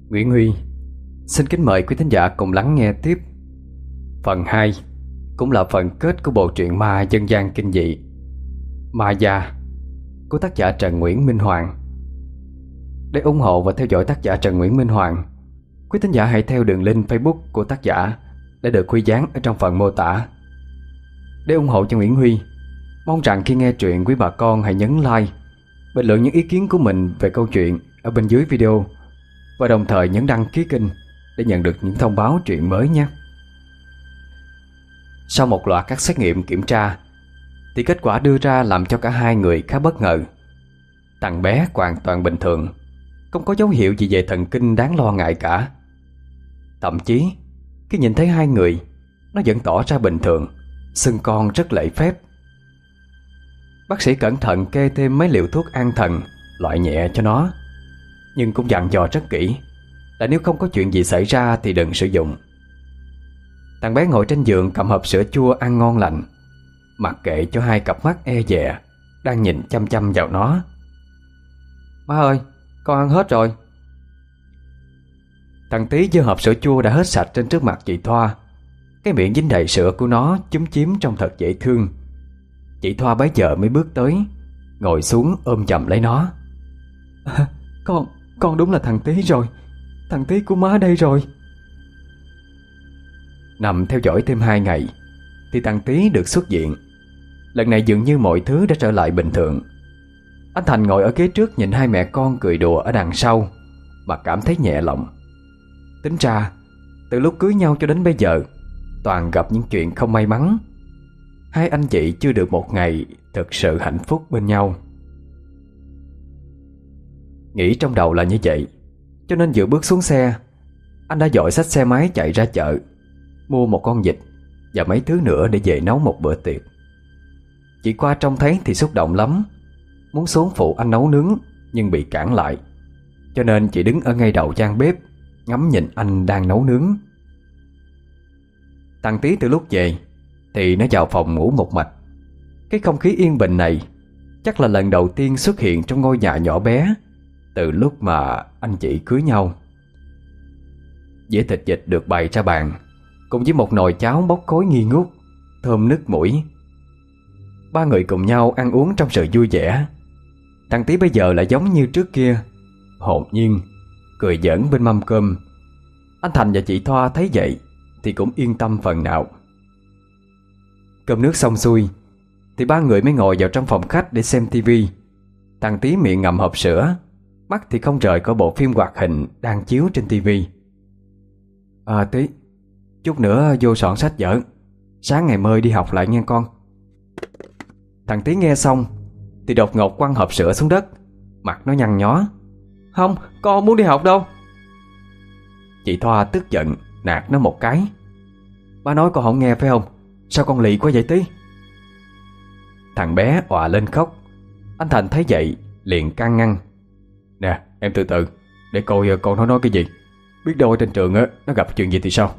Nguyễn Huy xin kính mời quý thính giả cùng lắng nghe tiếp phần 2, cũng là phần kết của bộ truyện ma dân gian kinh dị Ma Gia của tác giả Trần Nguyễn Minh Hoàng. Để ủng hộ và theo dõi tác giả Trần Nguyễn Minh Hoàng, quý thính giả hãy theo đường link Facebook của tác giả đã được Huy dán ở trong phần mô tả. Để ủng hộ cho Nguyễn Huy, mong rằng khi nghe truyện, quý bà con hãy nhấn like, bình luận những ý kiến của mình về câu chuyện ở bên dưới video, và đồng thời nhấn đăng ký kênh để nhận được những thông báo truyện mới nhé. Sau một loạt các xét nghiệm kiểm tra thì kết quả đưa ra làm cho cả hai người khá bất ngờ. Thằng bé hoàn toàn bình thường, không có dấu hiệu gì về thần kinh đáng lo ngại cả. Thậm chí khi nhìn thấy hai người, nó vẫn tỏ ra bình thường, xưng con rất lễ phép. Bác sĩ cẩn thận kê thêm mấy liều thuốc an thần loại nhẹ cho nó, nhưng cũng dặn dò rất kỹ là nếu không có chuyện gì xảy ra thì đừng sử dụng. Thằng bé ngồi trên giường cầm hộp sữa chua ăn ngon lành, mặc kệ cho hai cặp mắt e dè đang nhìn chăm chăm vào nó. Má ơi, con ăn hết rồi. Thằng Tí giơ hộp sữa chua đã hết sạch trên trước mặt chị Thoa. Cái miệng dính đầy sữa của nó chúm chím trông thật dễ thương. Chị Thoa bấy giờ mới bước tới, ngồi xuống ôm chầm lấy nó. Con đúng là thằng Tí rồi. Thằng Tí của má đây rồi. Nằm theo dõi thêm 2 ngày thì thằng Tí được xuất viện. Lần này dường như mọi thứ đã trở lại bình thường. Anh Thành ngồi ở ghế trước nhìn hai mẹ con cười đùa ở đằng sau mà cảm thấy nhẹ lòng. Tính ra từ lúc cưới nhau cho đến bây giờ toàn gặp những chuyện không may mắn. Hai anh chị chưa được một ngày thực sự hạnh phúc bên nhau. Nghĩ trong đầu là như vậy, cho nên vừa bước xuống xe, anh đã vội xách xe máy chạy ra chợ, mua một con vịt và mấy thứ nữa để về nấu một bữa tiệc. Chị qua trông thấy thì xúc động lắm, muốn xuống phụ anh nấu nướng nhưng bị cản lại, cho nên chị đứng ở ngay đầu gian bếp ngắm nhìn anh đang nấu nướng. Thằng Tí từ lúc về thì nó vào phòng ngủ một mạch. Cái không khí yên bình này chắc là lần đầu tiên xuất hiện trong ngôi nhà nhỏ bé từ lúc mà anh chị cưới nhau. Dĩa thịt vịt được bày ra bàn, cùng với một nồi cháo bốc khói nghi ngút, thơm nức mũi. Ba người cùng nhau ăn uống trong sự vui vẻ. Thằng Tí bây giờ lại giống như trước kia, hồn nhiên, cười giỡn bên mâm cơm. Anh Thành và chị Thoa thấy vậy thì cũng yên tâm phần nào. Cơm nước xong xuôi thì ba người mới ngồi vào trong phòng khách để xem tivi. Thằng Tí miệng ngậm hộp sữa, mắt thì không rời khỏi bộ phim hoạt hình đang chiếu trên tivi. Tí, chút nữa vô soạn sách vở, sáng ngày mới đi học lại nghe con. Thằng Tí nghe xong thì đột ngột quăng hộp sữa xuống đất, mặt nó nhăn nhó. Không, con không muốn đi học đâu. Chị Thoa tức giận nạt nó một cái. Ba nói con không nghe phải không? Sao con lì quá vậy Tí? Thằng bé òa lên khóc. Anh Thành thấy vậy liền can ngăn. Nè em từ từ, để coi con nói cái gì. Biết đâu ở trên trường nó gặp chuyện gì thì sao?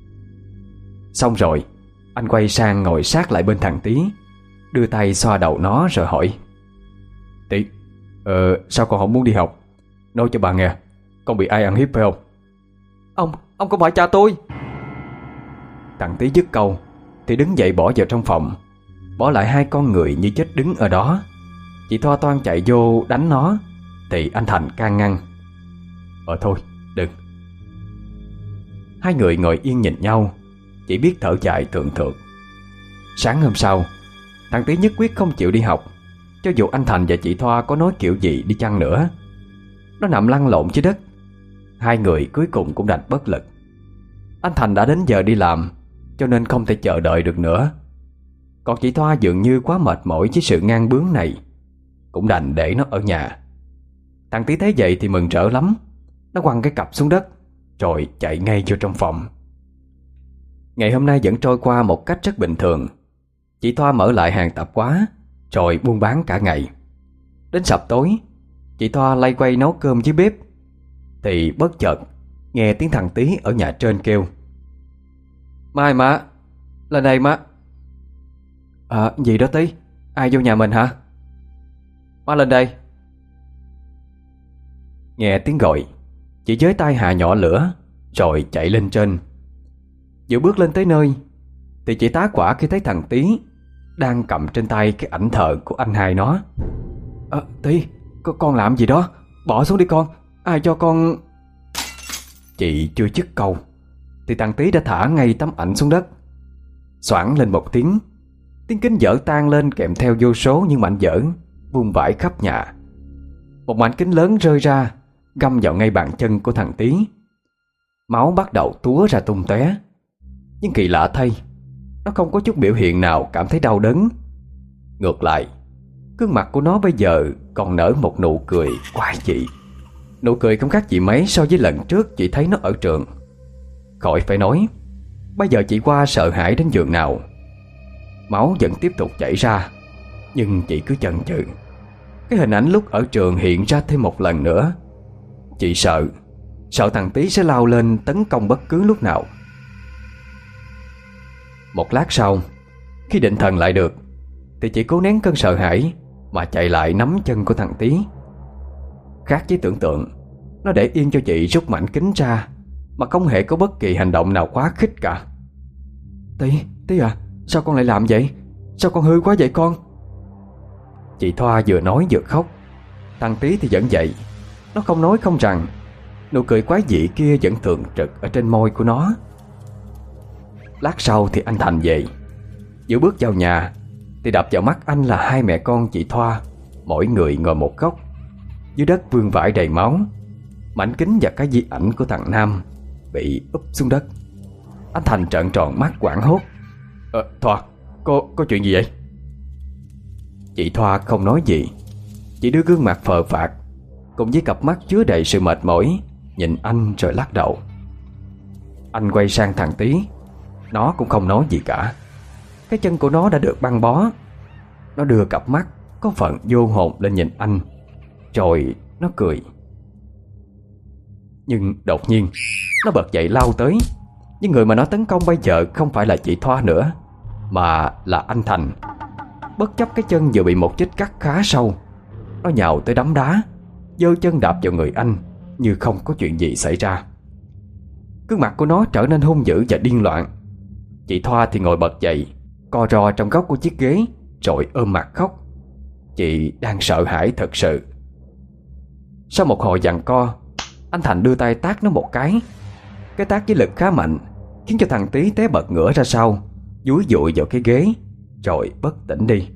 Xong rồi anh quay sang ngồi sát lại bên thằng Tí, đưa tay xoa đầu nó rồi hỏi. Tí, sao con không muốn đi học? Nói cho bà nghe, con bị ai ăn hiếp phải không? Ông không phải cha tôi. Thằng Tí dứt câu thì đứng dậy bỏ vào trong phòng, bỏ lại hai con người như chết đứng ở đó. Chị Thoa toan chạy vô đánh nó thì anh Thành can ngăn. Thôi đừng. Hai người ngồi yên nhìn nhau, chỉ biết thở dài thượng thượt. Sáng hôm sau, thằng Tí nhất quyết không chịu đi học, cho dù anh Thành và chị Thoa có nói kiểu gì đi chăng nữa. Nó nằm lăn lộn dưới đất. Hai người cuối cùng cũng đành bất lực. Anh Thành đã đến giờ đi làm, cho nên không thể chờ đợi được nữa. Còn chị Thoa dường như quá mệt mỏi với sự ngang bướng này, cũng đành để nó ở nhà. Thằng Tí thấy vậy thì mừng rỡ lắm. Nó quăng cái cặp xuống đất rồi chạy ngay vô trong phòng. Ngày hôm nay vẫn trôi qua một cách rất bình thường. Chị Thoa mở lại hàng tạp hóa rồi buôn bán cả ngày. Đến sập tối, chị Thoa lay quay nấu cơm dưới bếp thì bất chợt nghe tiếng thằng Tí ở nhà trên kêu. Mai má, lên đây má. Gì đó Tí? Ai vô nhà mình hả? Má lên đây. Nghe tiếng gọi, Chị giới tay hạ nhỏ lửa rồi chạy lên trên. Vừa bước lên tới nơi thì chị tá hỏa khi thấy thằng Tí đang cầm trên tay cái ảnh thờ của anh hai nó. Tí, con làm gì đó? Bỏ xuống đi con, ai cho con... Chị chưa dứt câu thì thằng Tí đã thả ngay tấm ảnh xuống đất. Xoảng lên một tiếng, tiếng kính vỡ tan lên kèm theo vô số những mảnh vỡ vung vãi khắp nhà. Một mảnh kính lớn rơi ra, găm vào ngay bàn chân của thằng Tí. Máu bắt đầu túa ra tung tóe. Nhưng kỳ lạ thay, nó không có chút biểu hiện nào cảm thấy đau đớn. Ngược lại, gương mặt của nó bây giờ còn nở một nụ cười quái dị. Nụ cười không khác gì mấy so với lần trước chị thấy nó ở trường. Khỏi phải nói, bây giờ chị qua sợ hãi đến giường nào. Máu vẫn tiếp tục chảy ra, nhưng chị cứ chần chừ. Cái hình ảnh lúc ở trường hiện ra thêm một lần nữa. Chị sợ thằng Tí sẽ lao lên tấn công bất cứ lúc nào. Một lát sau, khi định thần lại được thì chị cố nén cơn sợ hãi mà chạy lại nắm chân của thằng Tí. Khác với tưởng tượng, nó để yên cho chị rút mảnh kính ra mà không hề có bất kỳ hành động nào quá khích cả. Tí à, sao con lại làm vậy? Sao con hư quá vậy con? Chị Thoa vừa nói vừa khóc. Thằng Tí thì vẫn vậy. Nó không nói không rằng, nụ cười quái dị kia vẫn thường trực ở trên môi của nó. Lát sau thì anh Thành về. Vừa bước vào nhà thì đập vào mắt anh là hai mẹ con chị Thoa, mỗi người ngồi một góc. Dưới đất vương vãi đầy máu. Mảnh kính và cái di ảnh của thằng Nam bị úp xuống đất. Anh Thành trợn tròn mắt hoảng hốt. Thoa, có chuyện gì vậy? Chị Thoa không nói gì, chỉ đưa gương mặt phờ phạc cùng với cặp mắt chứa đầy sự mệt mỏi nhìn anh rồi lắc đầu. Anh quay sang thằng Tí. Nó cũng không nói gì cả. Cái chân của nó đã được băng bó. Nó đưa cặp mắt có phần vô hồn lên nhìn anh, rồi nó cười. Nhưng đột nhiên nó bật dậy lao tới. Nhưng người mà nó tấn công bây giờ không phải là chị Thoa nữa, mà là anh Thành. Bất chấp cái chân vừa bị một vết cắt khá sâu, nó nhào tới đấm đá, giơ chân đạp vào người anh như không có chuyện gì xảy ra. Gương mặt của nó trở nên hung dữ và điên loạn. Chị Thoa thì ngồi bật dậy, co ro trong góc của chiếc ghế, rồi ôm mặt khóc. Chị đang sợ hãi thật sự. Sau một hồi giằng co, anh Thành đưa tay tát nó một cái. Cái tát với lực khá mạnh, khiến cho thằng Tí té bật ngửa ra sau, dúi dụi vào cái ghế, rồi bất tỉnh đi.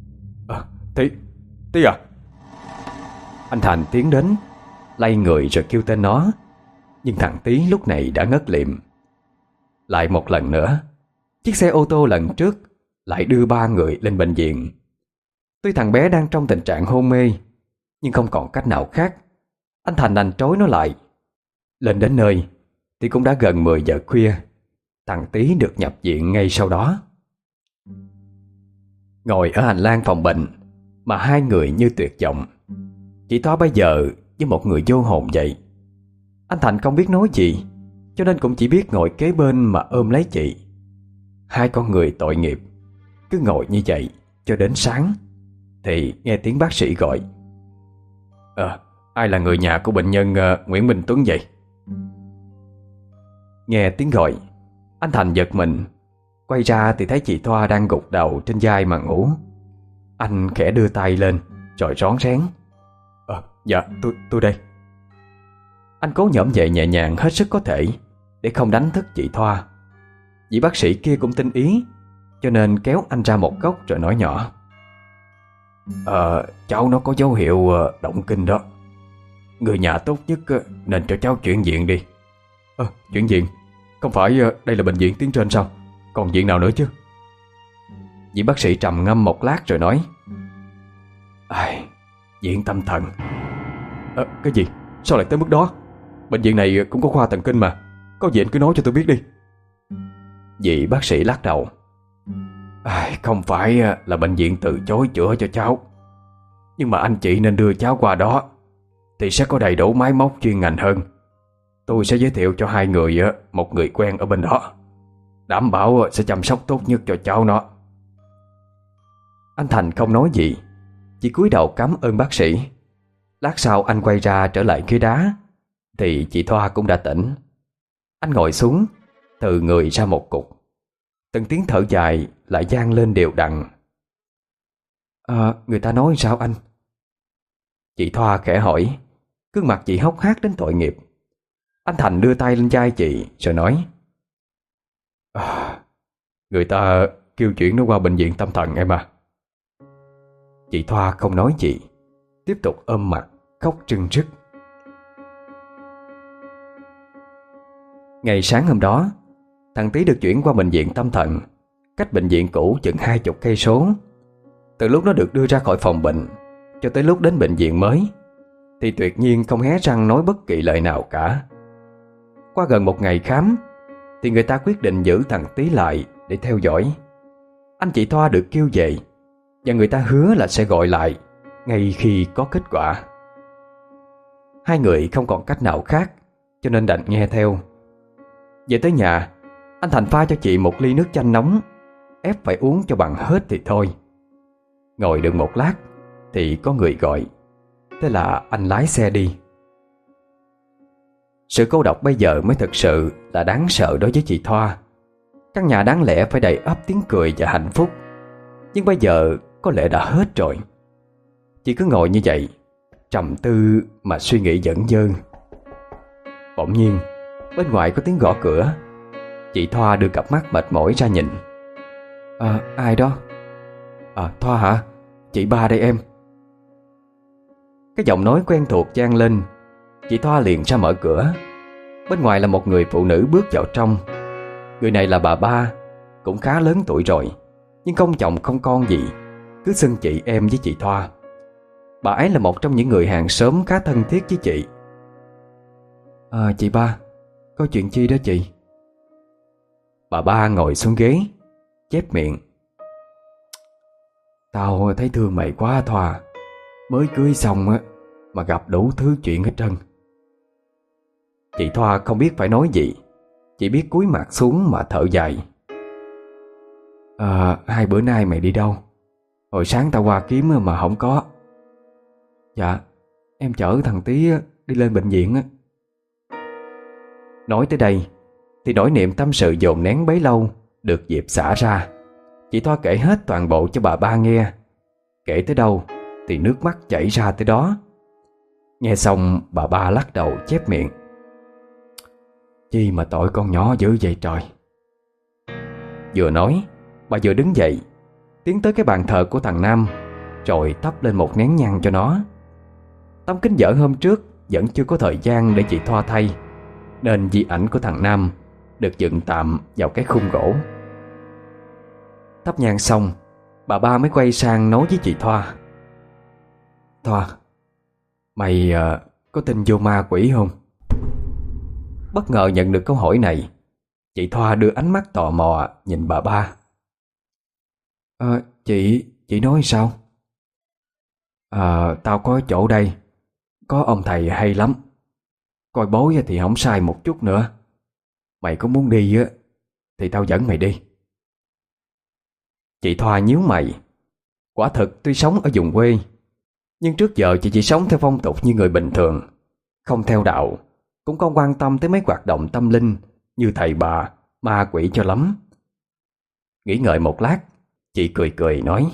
Tí à? Anh Thành tiến đến, lay người rồi kêu tên nó. Nhưng thằng Tí lúc này đã ngất lịm. Lại một lần nữa, chiếc xe ô tô lần trước lại đưa ba người lên bệnh viện. Tuy thằng bé đang trong tình trạng hôn mê, nhưng không còn cách nào khác, anh Thành đành trói nó lại. Lên đến nơi thì cũng đã gần 10 giờ khuya. Thằng Tí được nhập viện ngay sau đó. Ngồi ở hành lang phòng bệnh mà hai người như tuyệt vọng. Chị Thoa bây giờ với một người vô hồn vậy. Anh Thành không biết nói gì, cho nên cũng chỉ biết ngồi kế bên mà ôm lấy chị. Hai con người tội nghiệp cứ ngồi như vậy cho đến sáng, thì nghe tiếng bác sĩ gọi. Ai là người nhà của bệnh nhân Nguyễn Minh Tuấn vậy? Nghe tiếng gọi, anh Thành giật mình. Quay ra thì thấy chị Thoa đang gục đầu trên vai mà ngủ. Anh khẽ đưa tay lên rồi rón rén. Dạ tôi đây. Anh cố nhổm dậy nhẹ nhàng hết sức có thể để không đánh thức chị Thoa. Vị bác sĩ kia cũng tinh ý, cho nên kéo anh ra một góc rồi nói nhỏ. Cháu nó có dấu hiệu động kinh đó. Người nhà tốt nhất nên cho cháu chuyển viện đi. Chuyển viện? Không phải đây là bệnh viện tuyến trên sao? Còn viện nào nữa chứ? Vị bác sĩ trầm ngâm một lát rồi nói. Viện tâm thần. Cái gì? Sao lại tới mức đó? Bệnh viện này cũng có khoa thần kinh mà. Có gì anh cứ nói cho tôi biết đi. Vị bác sĩ lắc đầu. Không phải là bệnh viện từ chối chữa cho cháu, nhưng mà anh chị nên đưa cháu qua đó thì sẽ có đầy đủ máy móc chuyên ngành hơn. Tôi sẽ giới thiệu cho hai người một người quen ở bên đó, đảm bảo sẽ chăm sóc tốt nhất cho cháu nó. Anh Thành không nói gì, chỉ cúi đầu cảm ơn bác sĩ. Lát sau anh quay ra trở lại ghế đá, thì chị Thoa cũng đã tỉnh. Anh ngồi xuống, từ người ra một cục. Từng tiếng thở dài lại vang lên đều đặn. Người ta nói sao anh? Chị Thoa khẽ hỏi, gương mặt chị hốc hác đến tội nghiệp. Anh Thành đưa tay lên vai chị rồi nói, người ta kêu chuyển nó qua bệnh viện tâm thần em à. Chị Thoa không nói gì, tiếp tục ôm mặt khóc rưng rức. Ngày sáng hôm đó, thằng Tý được chuyển qua bệnh viện tâm thần, cách bệnh viện cũ chừng 20 cây số. Từ lúc nó được đưa ra khỏi phòng bệnh cho tới lúc đến bệnh viện mới thì tuyệt nhiên không hé răng nói bất kỳ lời nào cả. Qua gần một ngày khám thì người ta quyết định giữ thằng Tý lại để theo dõi. Anh chị Thoa được kêu về và người ta hứa là sẽ gọi lại ngay khi có kết quả. Hai người không còn cách nào khác cho nên đành nghe theo. Về tới nhà, anh Thành pha cho chị một ly nước chanh nóng, ép phải uống cho bằng hết thì thôi. Ngồi được một lát thì có người gọi, thế là anh lái xe đi. Sự cô độc bây giờ mới thực sự là đáng sợ đối với chị Thoa. Căn nhà đáng lẽ phải đầy ắp tiếng cười và hạnh phúc, nhưng bây giờ có lẽ đã hết rồi. Chị cứ ngồi như vậy, trầm tư mà suy nghĩ dẩn dơ. Bỗng nhiên bên ngoài có tiếng gõ cửa. Chị Thoa đưa cặp mắt mệt mỏi ra nhìn. Ai đó? Thoa hả? Chị Ba đây em. Cái giọng nói quen thuộc vang lên. Chị Thoa liền ra mở cửa. Bên ngoài là một người phụ nữ bước vào trong. Người này là bà Ba, cũng khá lớn tuổi rồi, nhưng không chồng không con gì, cứ xưng chị em với chị Thoa. Bà ấy là một trong những người hàng xóm khá thân thiết với chị. Chị Ba, có chuyện chi đó chị? Bà Ba ngồi xuống ghế, chép miệng. Tao thấy thương mày quá Thoa. Mới cưới xong á mà gặp đủ thứ chuyện hết trơn. Chị Thoa không biết phải nói gì, chỉ biết cúi mặt xuống mà thở dài. Hai bữa nay mày đi đâu? Hồi sáng tao qua kiếm mà không có. Dạ, em chở thằng Tý đi lên bệnh viện á. Nói tới đây thì nỗi niềm tâm sự dồn nén bấy lâu được dịp xả ra. Chị Thoa kể hết toàn bộ cho bà Ba nghe. Kể tới đâu thì nước mắt chảy ra tới đó. Nghe xong bà Ba lắc đầu chép miệng. Chi mà tội con nhỏ dữ vậy trời. Vừa nói, bà vừa đứng dậy, tiến tới cái bàn thờ của thằng Nam, rồi thắp lên một nén nhang cho nó. Tấm kính vỡ hôm trước vẫn chưa có thời gian để chị Thoa thay, nên di ảnh của thằng Nam được dựng tạm vào cái khung gỗ. Thắp nhang xong, bà Ba mới quay sang nói với chị Thoa. Thoa, mày có tin vô ma quỷ không? Bất ngờ nhận được câu hỏi này, chị Thoa đưa ánh mắt tò mò nhìn bà Ba. Chị nói sao? Tao có chỗ đây, có ông thầy hay lắm. Coi bói thì không sai một chút nữa. Mày có muốn đi á thì tao dẫn mày đi. Chị Thoa nhíu mày. Quả thực tuy sống ở vùng quê, nhưng trước giờ chị chỉ sống theo phong tục như người bình thường, không theo đạo, cũng không quan tâm tới mấy hoạt động tâm linh như thầy bà, ma quỷ cho lắm. Nghĩ ngợi một lát, chị cười cười nói.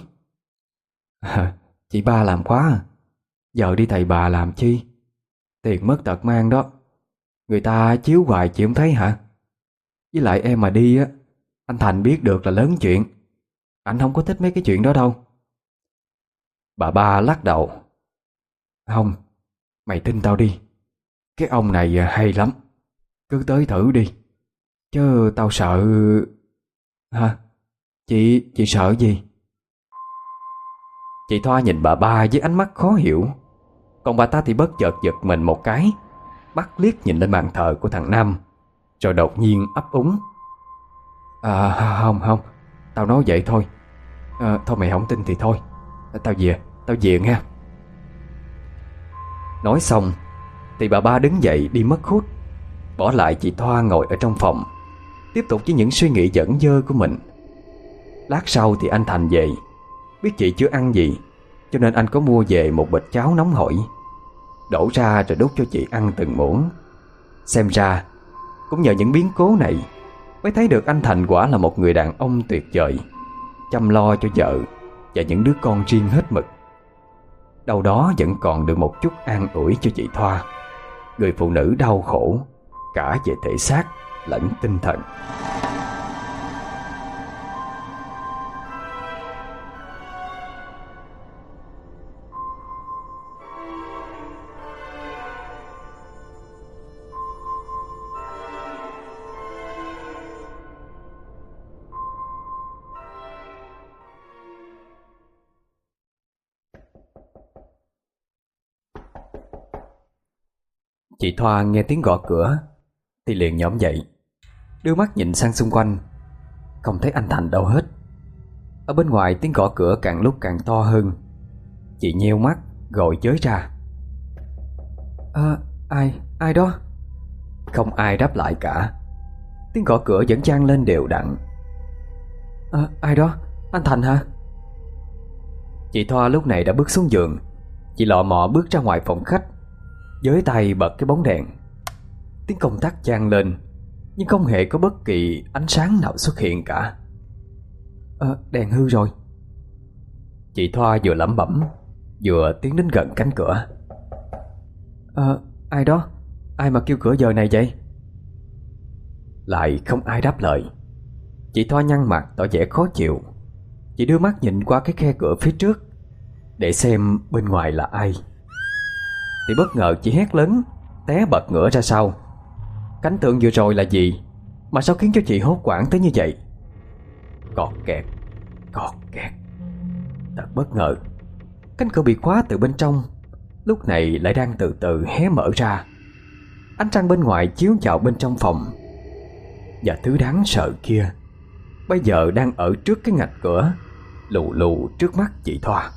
Chị Ba làm quá à. Giờ đi thầy bà làm chi? Tiền mất tật mang đó. Người ta chiếu hoài chị không thấy hả? Với lại em mà đi á, anh Thành biết được là lớn chuyện. Anh không có thích mấy cái chuyện đó đâu. Bà Ba lắc đầu. Không, mày tin tao đi. Cái ông này hay lắm. Cứ tới thử đi. Chứ tao sợ... Hả? Chị sợ gì? Chị Thoa nhìn bà Ba với ánh mắt khó hiểu. Còn bà ta thì bất chợt giật mình một cái, mắt liếc nhìn lên bàn thờ của thằng Nam, rồi đột nhiên ấp úng. Không, tao nói vậy thôi. Thôi mày không tin thì thôi. Tao về nha. Nói xong thì bà Ba đứng dậy đi mất hút, bỏ lại chị Thoa ngồi ở trong phòng, tiếp tục với những suy nghĩ dởn dơ của mình. Lát sau thì anh Thành về. Biết chị chưa ăn gì, cho nên anh có mua về một bịch cháo nóng hổi, đổ ra rồi đút cho chị ăn từng muỗng, Xem ra cũng nhờ những biến cố này mới thấy được anh Thành quả là một người đàn ông tuyệt vời, chăm lo cho vợ và những đứa con riêng hết mực. Đâu đó vẫn còn được một chút an ủi cho chị Thoa, người phụ nữ đau khổ cả về thể xác lẫn tinh thần. Chị Thoa nghe tiếng gõ cửa thì liền nhõm dậy, đưa mắt nhìn sang xung quanh, không thấy anh Thành đâu hết. Ở bên ngoài tiếng gõ cửa càng lúc càng to hơn. Chị nheo mắt gọi chới ra: Ai đó?" Không ai đáp lại cả. Tiếng gõ cửa vẫn vang lên đều đặn. Ai đó? Anh Thành hả?" Chị Thoa lúc này đã bước xuống giường. Chị lọ mọ bước ra ngoài phòng khách, với tay bật cái bóng đèn. Tiếng công tắc vang lên, nhưng không hề có bất kỳ ánh sáng nào xuất hiện cả. Đèn hư rồi." Chị Thoa vừa lẩm bẩm vừa tiến đến gần cánh cửa. Ai đó? Ai mà kêu cửa giờ này vậy?" Lại không ai đáp lời. Chị Thoa nhăn mặt tỏ vẻ khó chịu. Chị đưa mắt nhìn qua cái khe cửa phía trước để xem bên ngoài là ai, thì bất ngờ chị hét lớn, té bật ngửa ra sau. Cảnh tượng vừa rồi là gì mà sao khiến cho chị hốt hoảng tới như vậy? Cọt kẹt, cọt kẹt. Thật bất ngờ, cánh cửa bị khóa từ bên trong lúc này lại đang từ từ hé mở ra. Ánh trăng bên ngoài chiếu vào bên trong phòng, và thứ đáng sợ kia bây giờ đang ở trước cái ngạch cửa lù lù trước mắt chị Thoa.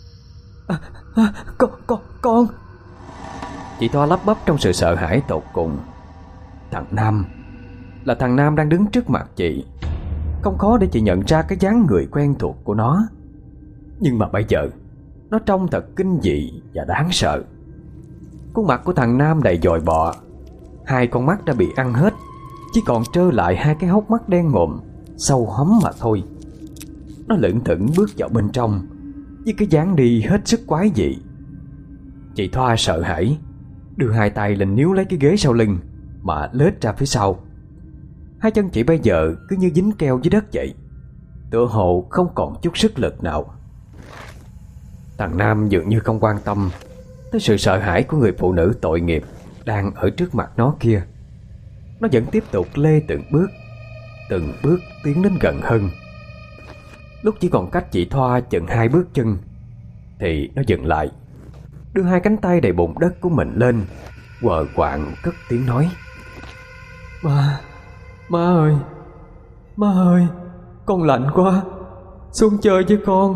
Con. Chị Thoa lắp bắp trong sự sợ hãi tột cùng. Thằng Nam, là thằng Nam đang đứng trước mặt chị. Không khó để chị nhận ra cái dáng người quen thuộc của nó. Nhưng mà bây giờ nó trông thật kinh dị và đáng sợ. Khuôn mặt của thằng Nam đầy dòi bọ, hai con mắt đã bị ăn hết, chỉ còn trơ lại hai cái hốc mắt đen ngòm sâu hóm mà thôi. Nó lững thững bước vào bên trong với cái dáng đi hết sức quái dị. Chị Thoa sợ hãi đưa hai tay lên níu lấy cái ghế sau lưng mà lết ra phía sau. Hai chân chị bây giờ cứ như dính keo dưới đất vậy, tựa hồ không còn chút sức lực nào. Thằng Nam dường như không quan tâm tới sự sợ hãi của người phụ nữ tội nghiệp đang ở trước mặt nó kia. Nó vẫn tiếp tục lê từng bước tiến đến gần hơn. Lúc chỉ còn cách chị Thoa chừng 2 bước chân thì nó dừng lại, đưa hai cánh tay đầy bùn đất của mình lên, quờ quạng cất tiếng nói: Má ơi, con lạnh quá, xuống chơi với con."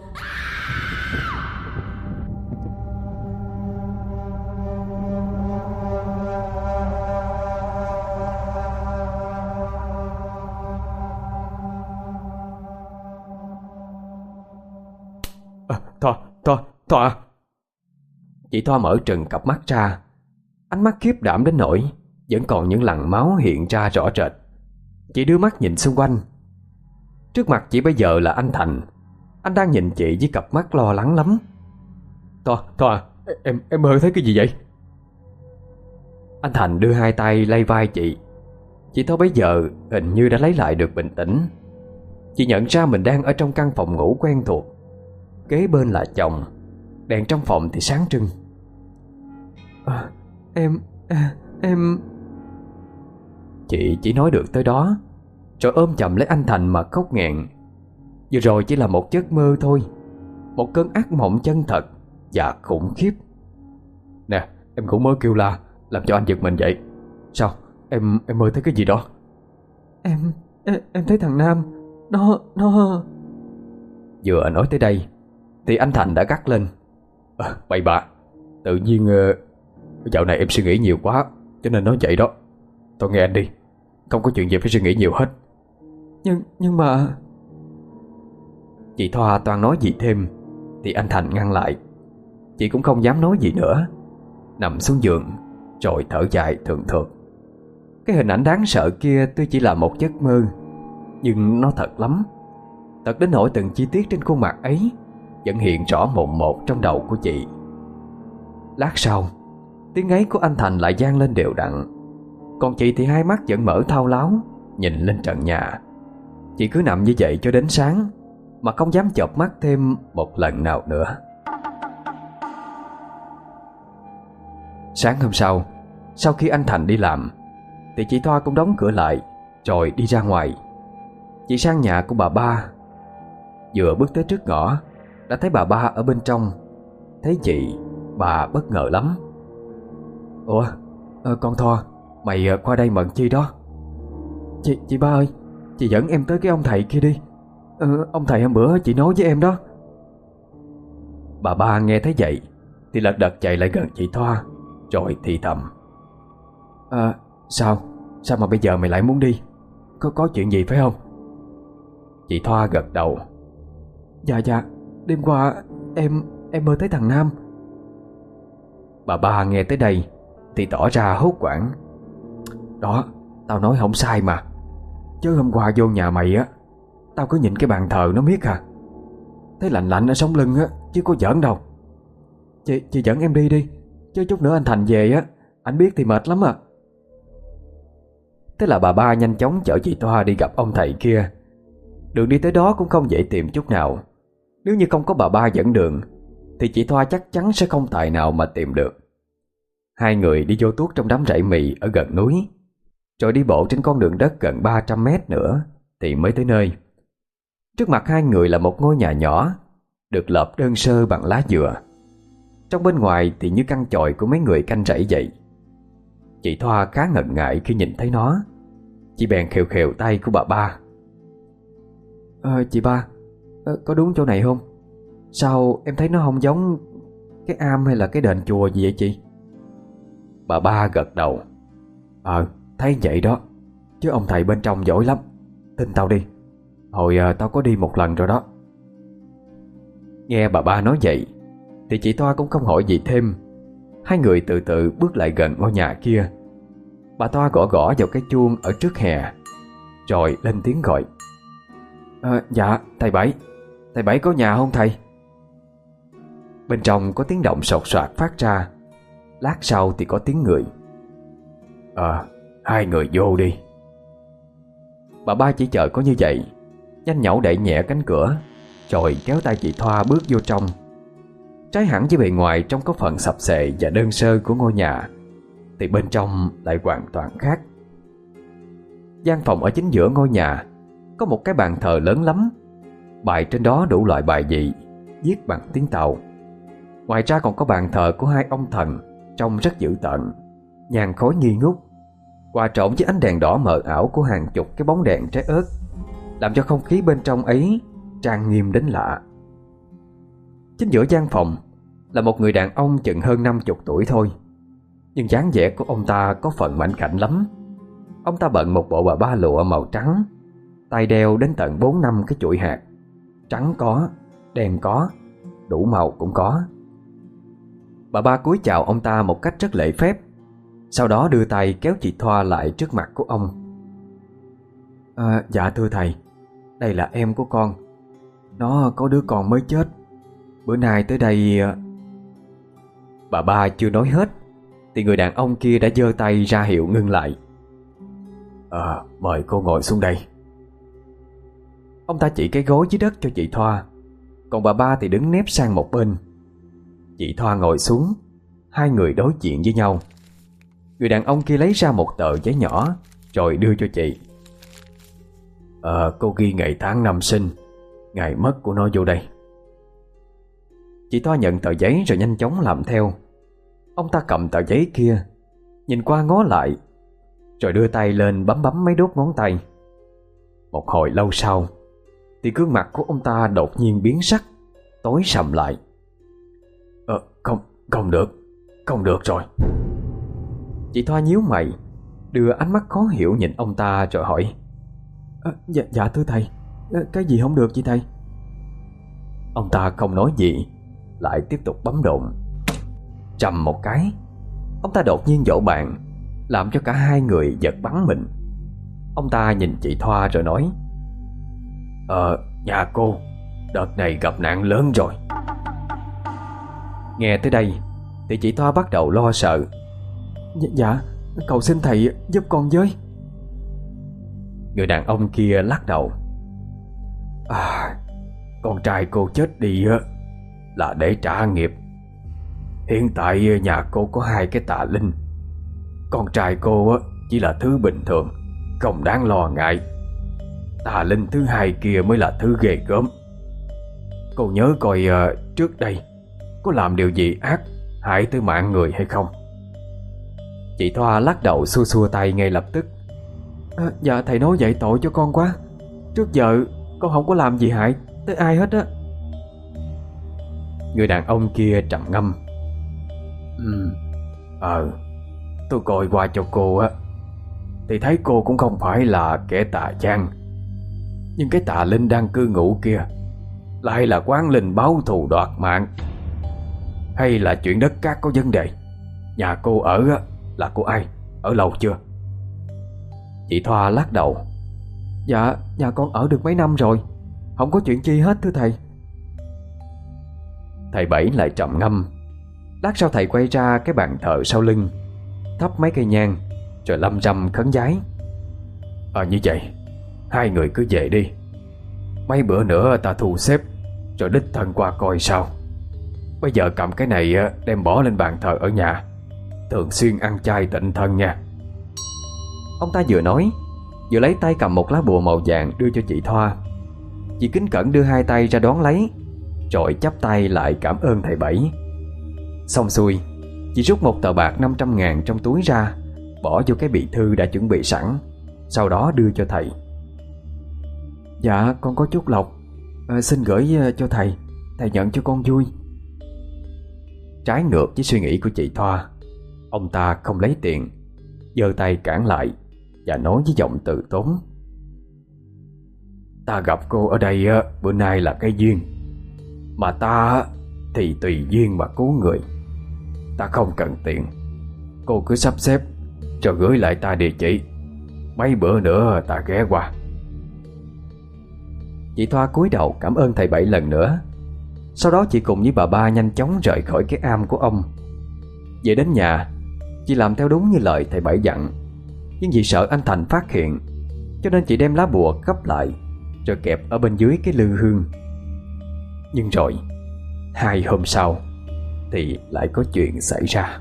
Thoa. Chị Thoa mở trừng cặp mắt ra, ánh mắt khiếp đảm đến nỗi vẫn còn những lằn máu hiện ra rõ rệt. Chị đưa mắt nhìn xung quanh. Trước mặt chị bây giờ là anh Thành. Anh đang nhìn chị với cặp mắt lo lắng lắm. Thoa, em mơ thấy cái gì vậy?" Anh Thành đưa hai tay lay vai chị. Chị Thoa bây giờ hình như đã lấy lại được bình tĩnh. Chị nhận ra mình đang ở trong căn phòng ngủ quen thuộc. Kế bên là chồng, đèn trong phòng thì sáng trưng. Em Chị chỉ nói được tới đó, rồi ôm chầm lấy anh Thành mà khóc nghẹn. Vừa rồi chỉ là một giấc mơ thôi, một cơn ác mộng chân thật và khủng khiếp. Nè, em cũng mới kêu la làm cho anh giật mình vậy. Sao? Em mơ thấy cái gì đó? Em thấy thằng Nam Nó Vừa nói tới đây thì anh Thành đã gắt lên: Bậy bạ, tự nhiên dạo này em suy nghĩ nhiều quá cho nên nói vậy đó. Tôi nghe anh đi, không có chuyện gì phải suy nghĩ nhiều hết. Nhưng mà... Chị Thoa toàn nói gì thêm thì anh Thành ngăn lại. Chị cũng không dám nói gì nữa, nằm xuống giường rồi thở dài thườn thượt. Cái hình ảnh đáng sợ kia tuy chỉ là một giấc mơ, nhưng nó thật lắm. Thật đến nỗi từng chi tiết trên khuôn mặt ấy vẫn hiện rõ mồn một trong đầu của chị. Lát sau, tiếng ngáy của anh Thành lại vang lên đều đặn. Còn chị thì hai mắt vẫn mở thao láo, nhìn lên trần nhà. Chị cứ nằm như vậy cho đến sáng, mà không dám chợp mắt thêm một lần nào nữa. Sáng hôm sau, sau khi anh Thành đi làm, thì chị Thoa cũng đóng cửa lại rồi đi ra ngoài. Chị sang nhà của bà ba. Vừa bước tới trước ngõ, đã thấy bà ba ở bên trong. Thấy chị, bà bất ngờ lắm. Ủa, con Thoa, mày qua đây mận chi đó? Chị ba ơi, chị dẫn em tới cái ông thầy kia đi. Ông thầy hôm bữa chị nói với em đó. Bà ba nghe thấy vậy thì lật đật chạy lại gần chị Thoa, rồi thì thầm: Sao mà bây giờ mày lại muốn đi? Có chuyện gì phải không? Chị Thoa gật đầu: Dạ, đêm qua em mơ thấy thằng Nam. Bà ba nghe tới đây thì tỏ ra hốt hoảng: Đó, tao nói không sai mà. Chứ hôm qua vô nhà mày á, tao cứ nhìn cái bàn thờ nó miết à. Thấy lạnh lạnh ở sống lưng á, chứ có giỡn đâu. Chị dẫn em đi, chứ chút nữa anh Thành về á, anh biết thì mệt lắm à. Thế là bà ba nhanh chóng chở chị Thoa đi gặp ông thầy kia. Đường đi tới đó cũng không dễ tìm chút nào. Nếu như không có bà ba dẫn đường thì chị Thoa chắc chắn sẽ không tài nào mà tìm được. Hai người đi vô tuốt trong đám rẫy mì ở gần núi, rồi đi bộ trên con đường đất gần 300 mét nữa thì mới tới nơi. Trước mặt hai người là một ngôi nhà nhỏ, được lợp đơn sơ bằng lá dừa. Trong bên ngoài thì như căn chòi của mấy người canh rẫy vậy. Chị Thoa khá ngần ngại khi nhìn thấy nó. Chị bèn khều khều tay của bà ba: Chị ba, có đúng chỗ này không? Sao em thấy nó không giống cái am hay là cái đền chùa gì vậy chị? Bà ba gật đầu: Thấy vậy đó. Chứ ông thầy bên trong giỏi lắm, tin tao đi. Hồi tao có đi một lần rồi đó. Nghe bà ba nói vậy thì chị Thoa cũng không hỏi gì thêm. Hai người từ từ bước lại gần ngôi nhà kia. Bà Thoa gõ gõ vào cái chuông ở trước hè, rồi lên tiếng gọi: Dạ, thầy Bảy có nhà không thầy? Bên trong có tiếng động sột soạt phát ra. Lát sau thì có tiếng người: Hai người vô đi. Bà ba chỉ chờ có như vậy, nhanh nhảu đẩy nhẹ cánh cửa, rồi kéo tay chị Thoa bước vô trong. Trái hẳn với bề ngoài trông có phần sập xệ và đơn sơ của ngôi nhà, thì bên trong lại hoàn toàn khác. Gian phòng ở chính giữa ngôi nhà có một cái bàn thờ lớn lắm, bày trên đó đủ loại bài vị viết bằng tiếng Tàu. Ngoài ra còn có bàn thờ của hai ông thần trông rất dữ tợn, nhang khói nghi ngút, hòa trộn với ánh đèn đỏ mờ ảo của hàng chục cái bóng đèn trái ớt, làm cho không khí bên trong ấy trang nghiêm đến lạ. Chính giữa gian phòng là một người đàn ông chừng hơn 50 tuổi thôi, nhưng dáng vẻ của ông ta có phần mảnh khảnh lắm. Ông ta bận một bộ bà ba lụa màu trắng, tay đeo đến tận 4-5 cái chuỗi hạt. Trắng có, đen có, đủ màu cũng có. Bà ba cúi chào ông ta một cách rất lễ phép, sau đó đưa tay kéo chị Thoa lại trước mặt của ông. Dạ thưa thầy, đây là em của con. Nó có đứa con mới chết. Bữa nay tới đây... Bà ba chưa nói hết thì người đàn ông kia đã giơ tay ra hiệu ngưng lại. Mời cô ngồi xuống đây. Ông ta chỉ cái gối dưới đất cho chị Thoa, còn bà ba thì đứng nép sang một bên. Chị Thoa ngồi xuống, hai người đối diện với nhau. Người đàn ông kia lấy ra một tờ giấy nhỏ rồi đưa cho chị. Cô ghi ngày tháng năm sinh, ngày mất của nó vô đây. Chị Thoa nhận tờ giấy rồi nhanh chóng làm theo. Ông ta cầm tờ giấy kia, nhìn qua ngó lại, rồi đưa tay lên bấm bấm mấy đốt ngón tay. Một hồi lâu sau thì gương mặt của ông ta đột nhiên biến sắc, tối sầm lại. Không được rồi. Chị Thoa nhíu mày, đưa ánh mắt khó hiểu nhìn ông ta rồi hỏi: Dạ thưa thầy, cái gì không được vậy thầy? Ông ta không nói gì, lại tiếp tục bấm độn. Trầm một cái, ông ta đột nhiên vỗ bàn, làm cho cả hai người giật bắn mình. Ông ta nhìn chị Thoa rồi nói: Nhà cô đợt này gặp nạn lớn rồi. Nghe tới đây thì chị Thoa bắt đầu lo sợ. Dạ, cầu xin thầy giúp con với. Người đàn ông kia lắc đầu: Con trai cô chết đi là để trả nghiệp. Hiện tại nhà cô có 2 cái tà linh. Con trai cô chỉ là thứ bình thường, không đáng lo ngại. Tà linh thứ 2 kia mới là thứ ghê gớm. Cô nhớ coi trước đây có làm điều gì ác hại tới mạng người hay không? Chị Thoa lắc đầu xua xua tay ngay lập tức. Dạ thầy nói vậy tội cho con quá. Trước giờ con không có làm gì hại tới ai hết á. Người đàn ông kia trầm ngâm. Tôi coi qua cho cô á, thì thấy cô cũng không phải là kẻ tà chăng. Nhưng cái tà linh đang cư ngụ kia lại là quán linh báo thù đoạt mạng, hay là chuyện đất cát có vấn đề? Nhà cô ở là của ai? Ở lâu chưa? Chị Thoa lắc đầu. Dạ, nhà con ở được mấy năm rồi, không có chuyện chi hết thưa thầy. Thầy Bảy lại trầm ngâm. Lát sau thầy quay ra cái bàn thờ sau lưng, thắp mấy cây nhang, rồi lâm râm khấn vái. Như vậy, hai người cứ về đi. Mấy bữa nữa ta thu xếp rồi đích thân qua coi sao. Bây giờ cầm cái này đem bỏ lên bàn thờ ở nhà, thường xuyên ăn chay tịnh thân nha. Ông ta vừa nói vừa lấy tay cầm một lá bùa màu vàng đưa cho chị Thoa. Chị kính cẩn đưa 2 tay ra đón lấy, rồi chắp tay lại cảm ơn thầy Bảy. Xong xuôi, chị rút một tờ bạc 500.000 trong túi ra, bỏ vô cái bì thư đã chuẩn bị sẵn, sau đó đưa cho thầy. Dạ con có chút lộc, xin gửi cho thầy, thầy nhận cho con vui. Trái ngược với suy nghĩ của chị Thoa, ông ta không lấy tiền, giơ tay cản lại và nói với giọng từ tốn. Ta gặp cô ở đây bữa nay là cái duyên, mà ta thì tùy duyên mà cứu người. Ta không cần tiền, cô cứ sắp xếp rồi gửi lại ta địa chỉ. Mấy bữa nữa ta ghé qua. Chị Thoa cúi đầu cảm ơn thầy Bảy lần nữa. Sau đó chị cùng với bà Ba nhanh chóng rời khỏi cái am của ông. Về đến nhà, chị làm theo đúng như lời thầy Bảy dặn. Nhưng vì sợ anh Thành phát hiện, cho nên chị đem lá bùa gấp lại rồi kẹp ở bên dưới cái lư hương. Nhưng rồi 2 hôm sau thì lại có chuyện xảy ra.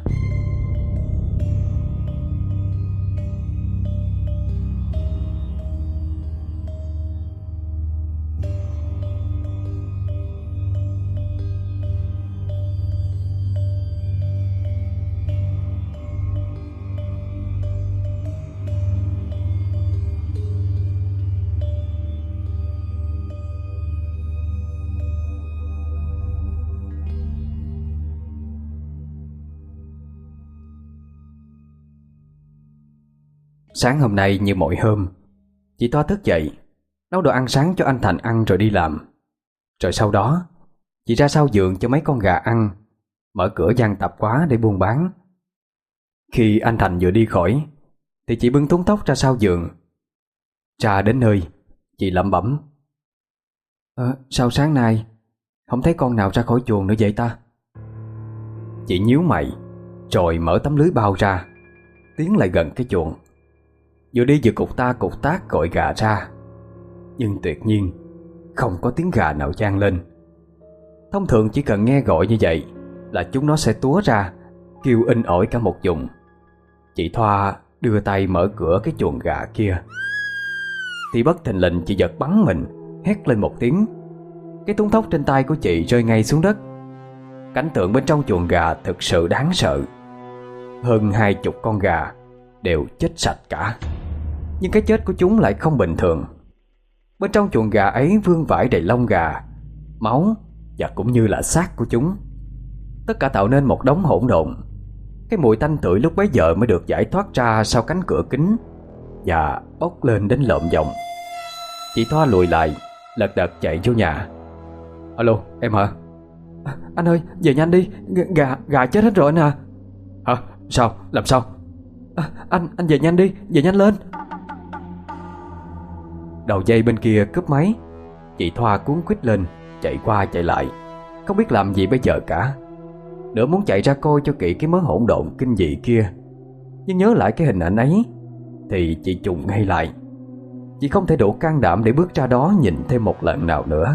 Sáng hôm nay như mọi hôm, chị Thoa thức dậy, nấu đồ ăn sáng cho anh Thành ăn rồi đi làm. Rồi sau đó, chị ra sau vườn cho mấy con gà ăn, mở cửa gian tạp hóa để buôn bán. Khi anh Thành vừa đi khỏi, thì chị bưng thúng thóc ra sau vườn. Ra đến nơi, chị lẩm bẩm. Sao sáng nay không thấy con nào ra khỏi chuồng nữa vậy ta? Chị nhíu mày, rồi mở tấm lưới bao ra, tiến lại gần cái chuồng. Vừa đi vừa cục ta cục tác gọi gà ra, nhưng tuyệt nhiên không có tiếng gà nào vang lên. Thông thường chỉ cần nghe gọi như vậy là chúng nó sẽ túa ra, kêu inh ỏi cả một vùng. Chị Thoa đưa tay mở cửa cái chuồng gà kia, thì bất thình lình chị giật bắn mình, hét lên một tiếng. Cái thúng thóc trên tay của chị rơi ngay xuống đất. Cảnh tượng bên trong chuồng gà thực sự đáng sợ. Hơn 20 con gà đều chết sạch cả. Nhưng cái chết của chúng lại không bình thường. Bên trong chuồng gà ấy vương vãi đầy lông gà, máu và cũng như là xác của chúng. Tất cả tạo nên một đống hỗn độn. Cái mùi tanh tưởi lúc bấy giờ mới được giải thoát ra sau cánh cửa kính và bốc lên đến lợm giọng. Chị Thoa lùi lại, lật đật chạy vô nhà. Alo, em hả? Anh ơi, về nhanh đi, gà chết hết rồi anh à. Hả? Sao? Làm sao? Anh về nhanh đi, về nhanh lên. Đầu dây bên kia cúp máy. Chị Thoa cuống quýt lên, chạy qua chạy lại, không biết làm gì bây giờ cả. Nửa muốn chạy ra coi cho kỹ cái mớ hỗn độn kinh dị kia, nhưng nhớ lại cái hình ảnh ấy thì chị trùng ngay lại. Chị không thể đủ can đảm để bước ra đó nhìn thêm một lần nào nữa.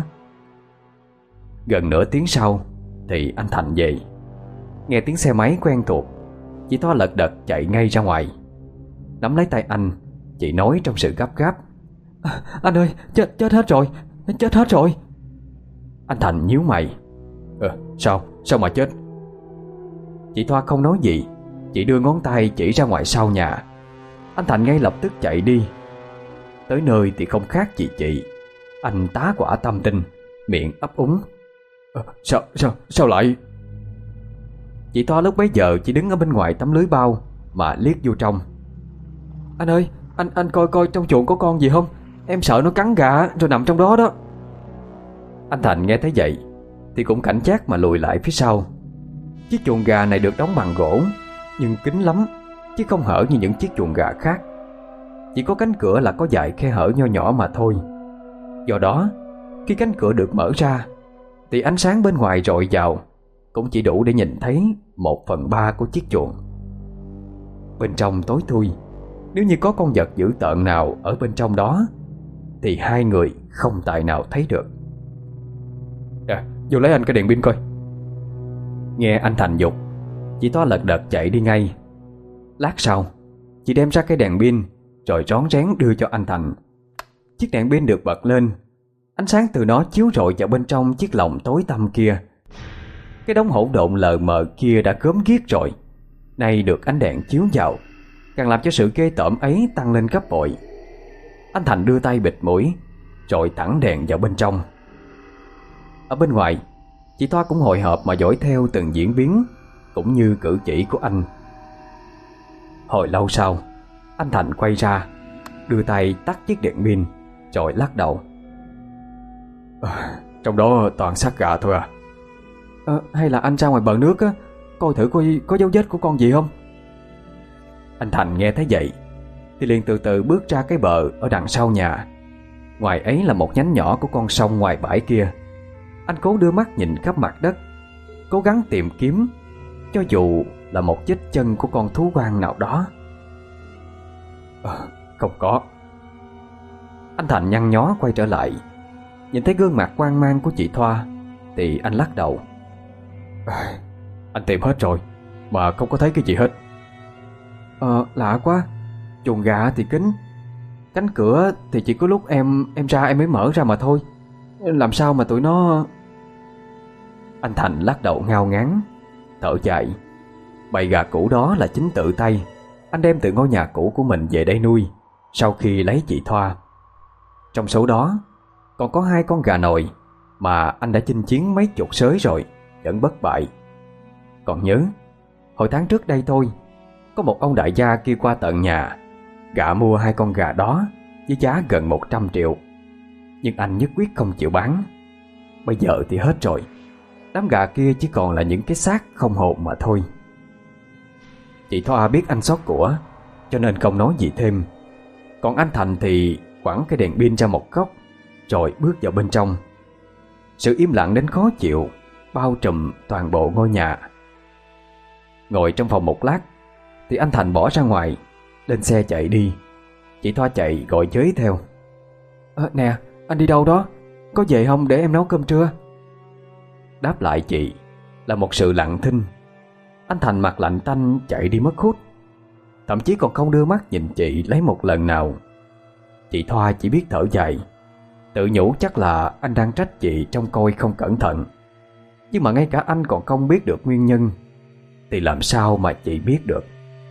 Gần nửa tiếng sau thì anh Thành về. Nghe tiếng xe máy quen thuộc, chị Thoa lật đật chạy ngay ra ngoài, nắm lấy tay anh. Chị nói trong sự gấp gáp: Anh ơi, chết hết rồi, chết hết rồi. Anh Thành nhíu mày: Sao mà chết? Chị Thoa không nói gì, chỉ đưa ngón tay chỉ ra ngoài sau nhà. Anh Thành ngay lập tức chạy đi. Tới nơi thì không khác gì chị. Anh tá quả tâm tinh, miệng ấp úng: Sao lại? Chị Thoa lúc bấy giờ chỉ đứng ở bên ngoài tấm lưới bao mà liếc vô trong. Anh ơi, anh coi trong chuồng có con gì không? Em sợ nó cắn gà rồi nằm trong đó đó. Anh Thành nghe thấy vậy thì cũng cảnh giác mà lùi lại phía sau. Chiếc chuồng gà này được đóng bằng gỗ, nhưng kín lắm, chứ không hở như những chiếc chuồng gà khác. Chỉ có cánh cửa là có vài khe hở nho nhỏ mà thôi. Do đó, khi cánh cửa được mở ra thì ánh sáng bên ngoài rọi vào cũng chỉ đủ để nhìn thấy 1/3 của chiếc chuồng. Bên trong tối thui, nếu như có con vật dữ tợn nào ở bên trong đó thì hai người không tài nào thấy được. Vô lấy anh cái đèn pin coi. Nghe anh Thành dục, chị Thoa lật đật chạy đi ngay. Lát sau, chị đem ra cái đèn pin rồi rón rén đưa cho anh Thành. Chiếc đèn pin được bật lên, ánh sáng từ nó chiếu rọi vào bên trong chiếc lồng tối tăm kia. Cái đống hỗn độn lờ mờ kia đã gớm ghiếc rồi, nay được ánh đèn chiếu vào, càng làm cho sự ghê tởm ấy tăng lên gấp bội. Anh Thành đưa tay bịt mũi rồi thẳng đèn vào bên trong. Ở bên ngoài, chị Thoa cũng hồi hộp mà dõi theo từng diễn biến cũng như cử chỉ của anh. Hồi lâu sau, anh Thành quay ra, đưa tay tắt chiếc đèn pin rồi lắc đầu: Trong đó toàn xác gà thôi à? Hay là anh ra ngoài bờ nước á, coi thử coi có dấu vết của con gì không? Anh Thành nghe thấy vậy thì liền từ từ bước ra cái bờ ở đằng sau nhà. Ngoài ấy là một nhánh nhỏ của con sông ngoài bãi kia. Anh cố đưa mắt nhìn khắp mặt đất, cố gắng tìm kiếm, cho dù là một vết chân của con thú hoang nào đó. Không có. Anh Thành nhăn nhó quay trở lại. Nhìn thấy gương mặt hoang mang của chị Thoa thì anh lắc đầu: Anh tìm hết rồi mà không có thấy cái gì hết. Lạ quá. Chuồng gà thì kín, cánh cửa thì chỉ có lúc em ra em mới mở ra mà thôi. Làm sao mà tụi nó... Anh Thành lắc đầu ngao ngán, thở dài. Bầy gà cũ đó là chính tự tay anh đem từ ngôi nhà cũ của mình về đây nuôi sau khi lấy chị Thoa. Trong số đó còn có 2 con gà nồi mà anh đã chinh chiến mấy chục sới rồi vẫn bất bại. Còn nhớ, hồi tháng trước đây thôi, có một ông đại gia kêu qua tận nhà gạ mua 2 con gà đó với giá gần 100 triệu. Nhưng anh nhất quyết không chịu bán. Bây giờ thì hết rồi, đám gà kia chỉ còn là những cái xác không hồn mà thôi. Chị Thoa biết anh xót của cho nên không nói gì thêm. Còn anh Thành thì quẳng cái đèn pin ra một góc rồi bước vào bên trong. Sự im lặng đến khó chịu bao trùm toàn bộ ngôi nhà. Ngồi trong phòng một lát thì anh Thành bỏ ra ngoài, lên xe chạy đi. Chị Thoa chạy gọi Giới theo: Nè, anh đi đâu đó? Có về không để em nấu cơm trưa? Đáp lại chị là một sự lặng thinh. Anh Thành mặt lạnh tanh chạy đi mất hút, thậm chí còn không đưa mắt nhìn chị lấy một lần nào. Chị Thoa chỉ biết thở dài, tự nhủ chắc là anh đang trách chị trông coi không cẩn thận. Nhưng mà ngay cả anh còn không biết được nguyên nhân thì làm sao mà chị biết được.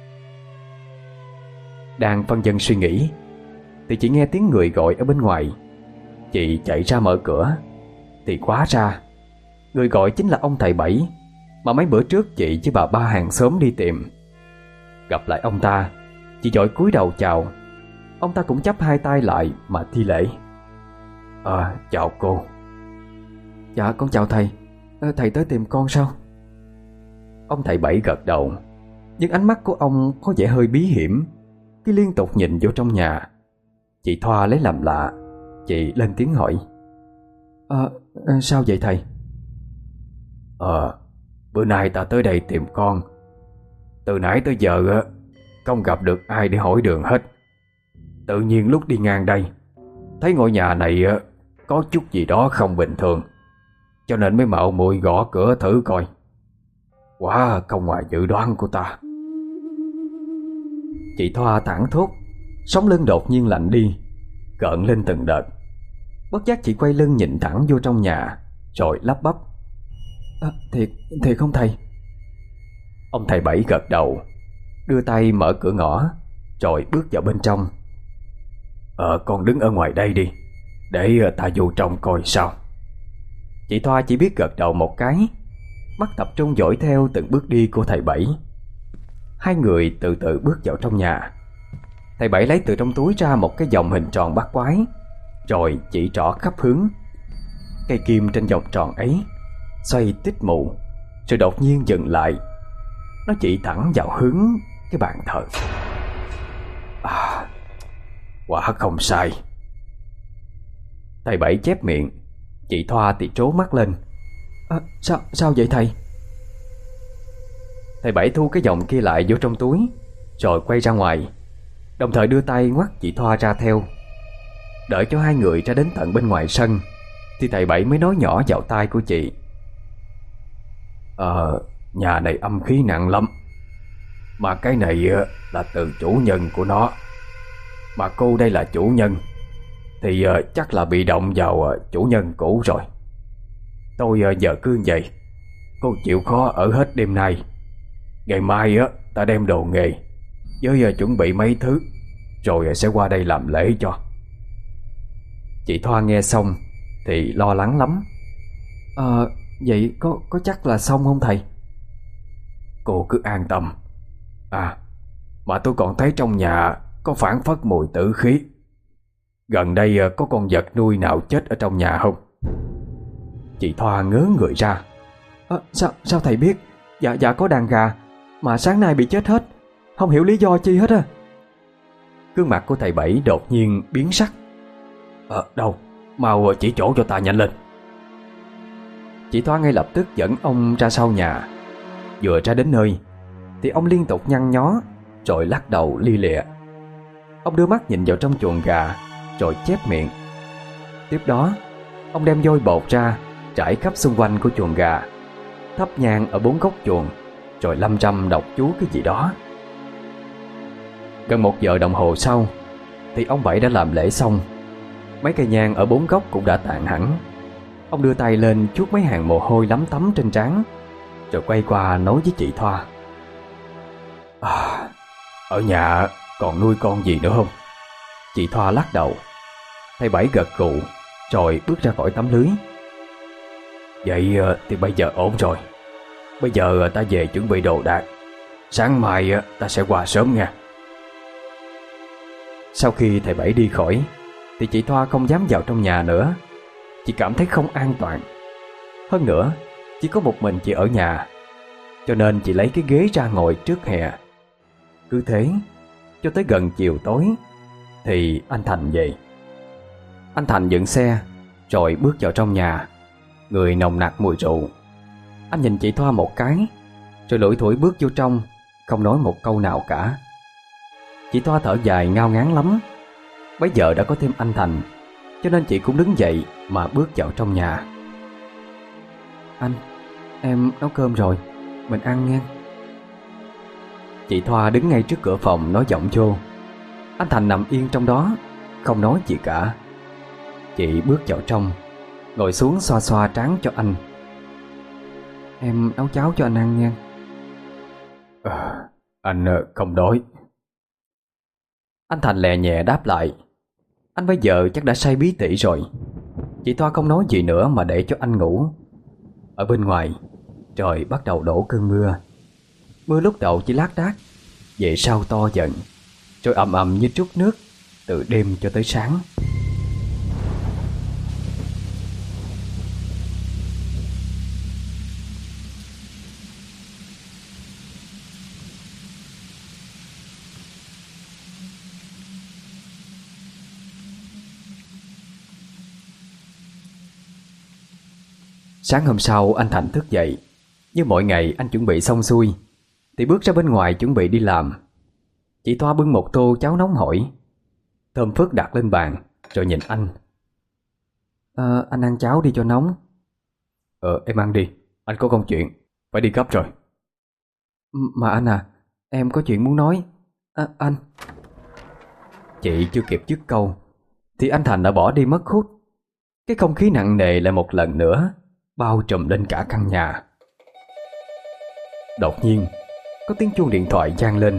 Đang phân vân suy nghĩ thì chị nghe tiếng người gọi ở bên ngoài. Chị chạy ra mở cửa thì quá ra người gọi chính là ông thầy Bảy mà mấy bữa trước chị với bà ba hàng xóm đi tìm. Gặp lại ông ta, chị vội cúi đầu chào. Ông ta cũng chắp 2 tay lại mà thi lễ: Chào cô. Dạ con chào thầy. Thầy tới tìm con sao? Ông thầy Bảy gật đầu. Nhưng ánh mắt của ông có vẻ hơi bí hiểm khi liên tục nhìn vô trong nhà. Chị Thoa lấy làm lạ. Chị lên tiếng hỏi: Sao vậy thầy? Bữa nay ta tới đây tìm con. Từ nãy tới giờ không gặp được ai để hỏi đường hết. Tự nhiên lúc đi ngang đây thấy ngôi nhà này có chút gì đó không bình thường, cho nên mới mạo muội gõ cửa thử coi. Quá không ngoài dự đoán của ta. Chị Thoa thảng thốt, sống lưng đột nhiên lạnh đi, gợn lên từng đợt. Bất giác chị quay lưng nhìn thẳng vô trong nhà, rồi lắp bắp: Thiệt không thầy? Ông thầy Bảy gật đầu, đưa tay mở cửa ngõ, rồi bước vào bên trong. Con đứng ở ngoài đây đi, để ta vô trong coi sao. Chị Thoa chỉ biết gật đầu một cái, mắt tập trung dõi theo từng bước đi của thầy Bảy. Hai người từ từ bước vào trong nhà. Thầy Bảy lấy từ trong túi ra một cái vòng hình tròn bắt quái, rồi chỉ trỏ khắp hướng. Cây kim trên vòng tròn ấy xoay tít mù, rồi đột nhiên dừng lại. Nó chỉ thẳng vào hướng cái bàn thờ. Quả không sai. Thầy Bảy chép miệng. Chị Thoa thì trố mắt lên. Sao vậy thầy? Thầy Bảy thu cái vòng kia lại vô trong túi, rồi quay ra ngoài, đồng thời đưa tay ngoắt chị Thoa ra theo. Đợi cho hai người ra đến tận bên ngoài sân, thì thầy Bảy mới nói nhỏ vào tai của chị: Nhà này âm khí nặng lắm. Mà cái này là từ chủ nhân của nó. Mà cô đây là chủ nhân, thì chắc là bị động vào chủ nhân cũ rồi. Tôi giờ cứ vậy, cô chịu khó ở hết đêm nay. Ngày mai ta đem đồ nghề với chuẩn bị mấy thứ, rồi sẽ qua đây làm lễ cho. Chị Thoa nghe xong thì lo lắng lắm. Vậy có chắc là xong không thầy? Cô cứ an tâm. Mà tôi còn thấy trong nhà có phảng phất mùi tử khí. Gần đây có con vật nuôi nào chết ở trong nhà không? Chị Thoa ngớ người ra. Sao thầy biết? Dạ có đàn gà, mà sáng nay bị chết hết, không hiểu lý do chi hết á. Gương mặt của thầy Bảy đột nhiên biến sắc. Đâu? Mau chỉ chỗ cho ta nhanh lên. Chị Thoa ngay lập tức dẫn ông ra sau nhà. Vừa ra đến nơi thì ông liên tục nhăn nhó, rồi lắc đầu li lịa. Ông đưa mắt nhìn vào trong chuồng gà, rồi chép miệng. Tiếp đó ông đem vôi bột ra trải khắp xung quanh của chuồng gà, thắp nhang ở 4 góc chuồng, rồi lâm râm đọc chú cái gì đó. Gần 1 giờ đồng hồ sau thì ông Bảy đã làm lễ xong. Mấy cây nhang ở 4 góc cũng đã tàn hẳn. Ông đưa tay lên chuốt mấy hàng mồ hôi lấm tấm trên trán, rồi quay qua nói với chị Thoa: Ở nhà còn nuôi con gì nữa không? Chị Thoa lắc đầu. Thầy Bảy gật gù, rồi bước ra khỏi tấm lưới. Vậy thì bây giờ ổn rồi. Bây giờ ta về chuẩn bị đồ đạc. Sáng mai ta sẽ qua sớm nha. Sau khi thầy Bảy đi khỏi thì chị Thoa không dám vào trong nhà nữa. Chị cảm thấy không an toàn. Hơn nữa, chỉ có một mình chị ở nhà, cho nên chị lấy cái ghế ra ngồi trước hè. Cứ thế cho tới gần chiều tối thì anh Thành về. Anh Thành dựng xe rồi bước vào trong nhà, người nồng nặc mùi rượu. Anh nhìn chị Thoa một cái, rồi lủi thủi bước vô trong, không nói một câu nào cả. Chị Thoa thở dài ngao ngán lắm. Bấy giờ đã có thêm anh Thành, cho nên chị cũng đứng dậy mà bước vào trong nhà. Anh, em nấu cơm rồi, mình ăn nghe. Chị Thoa đứng ngay trước cửa phòng nói giọng vô. Anh Thành nằm yên trong đó, không nói gì cả. Chị bước vào trong, ngồi xuống xoa xoa trán cho anh. Em nấu cháo cho anh ăn nha. Anh không đói. Anh Thành lè nhẹ đáp lại. Anh bây giờ chắc đã say bí tỉ rồi. Chị Thoa không nói gì nữa mà để cho anh ngủ. Ở bên ngoài trời bắt đầu đổ cơn mưa. Mưa lúc đầu chỉ lác đác, về sau to dần, rồi ầm ầm như trút nước từ đêm cho tới sáng. Sáng hôm sau anh Thành thức dậy. Như mọi ngày anh chuẩn bị xong xuôi thì bước ra bên ngoài chuẩn bị đi làm. Chị Thoa bưng một tô cháo nóng hổi, thơm phức đặt lên bàn rồi nhìn anh. Anh ăn cháo đi cho nóng. Em ăn đi, anh có công chuyện, phải đi gấp rồi. Mà anh à, em có chuyện muốn nói. Anh. Chị chưa kịp dứt câu thì anh Thành đã bỏ đi mất hút. Cái không khí nặng nề lại một lần nữa bao trùm lên cả căn nhà. Đột nhiên có tiếng chuông điện thoại vang lên.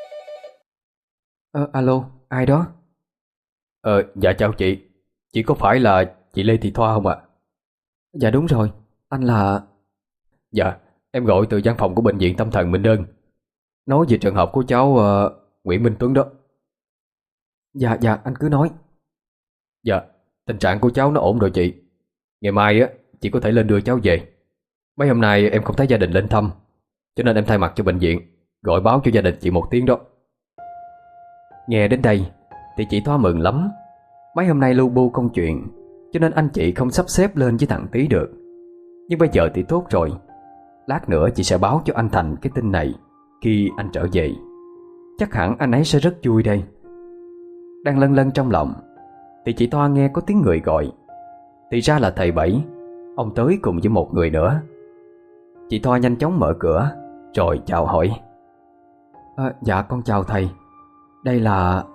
Alo, ai đó? Dạ chào chị có phải là chị Lê Thị Thoa không ạ? Dạ đúng rồi, anh là... Dạ, em gọi từ văn phòng của bệnh viện tâm thần Minh Đơn, nói về trường hợp của cháu Nguyễn Minh Tuấn đó. Dạ, anh cứ nói. Dạ, tình trạng của cháu nó ổn rồi chị. Ngày mai á, chị có thể lên đưa cháu về. Mấy hôm nay em không thấy gia đình lên thăm, cho nên em thay mặt cho bệnh viện gọi báo cho gia đình chị một tiếng đó. Nghe đến đây thì chị Thoa mừng lắm. Mấy hôm nay lu bu công chuyện, cho nên anh chị không sắp xếp lên với thằng Tý được. Nhưng bây giờ thì tốt rồi. Lát nữa chị sẽ báo cho anh Thành cái tin này khi anh trở về. Chắc hẳn anh ấy sẽ rất vui đây. Đang lân lân trong lòng thì chị Thoa nghe có tiếng người gọi. Thì ra là thầy Bảy. Ông tới cùng với một người nữa. Chị Thoa nhanh chóng mở cửa rồi chào hỏi. Dạ con chào thầy. Đây là...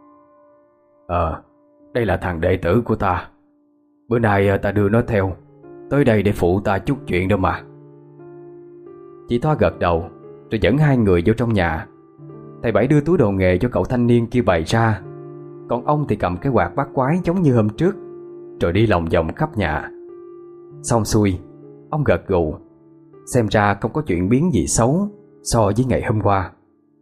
Đây là thằng đệ tử của ta. Bữa nay ta đưa nó theo tới đây để phụ ta chút chuyện đâu mà. Chị Thoa gật đầu rồi dẫn hai người vô trong nhà. Thầy Bảy đưa túi đồ nghề cho cậu thanh niên kia bày ra. Còn ông thì cầm cái quạt bắt quái giống như hôm trước, rồi đi lòng vòng khắp nhà. Xong xuôi, ông gật gù. Xem ra không có chuyện biến gì xấu so với ngày hôm qua.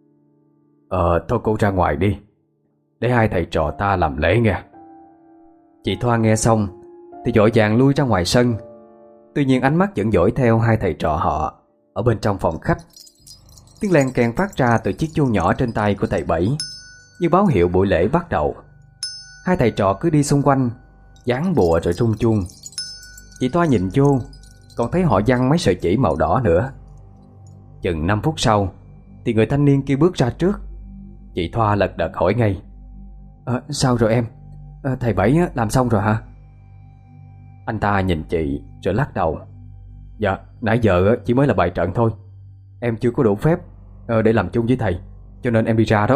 Thôi cô ra ngoài đi, để hai thầy trò ta làm lễ nghe. Chị Thoa nghe xong thì vội vàng lui ra ngoài sân. Tuy nhiên ánh mắt vẫn dõi theo hai thầy trò họ ở bên trong phòng khách. Tiếng len keng phát ra từ chiếc chuông nhỏ trên tay của thầy Bảy, như báo hiệu buổi lễ bắt đầu. Hai thầy trò cứ đi xung quanh, dán bùa rồi rung chuông. Chị Thoa nhìn vô, còn thấy họ giăng mấy sợi chỉ màu đỏ nữa. Chừng 5 phút sau thì người thanh niên kia bước ra trước. Chị Thoa lật đật hỏi ngay. Sao rồi em? Thầy Bảy làm xong rồi hả? Anh ta nhìn chị rồi lắc đầu. Dạ, nãy giờ chỉ mới là bài trận thôi. Em chưa có đủ phép để làm chung với thầy, cho nên em đi ra đó.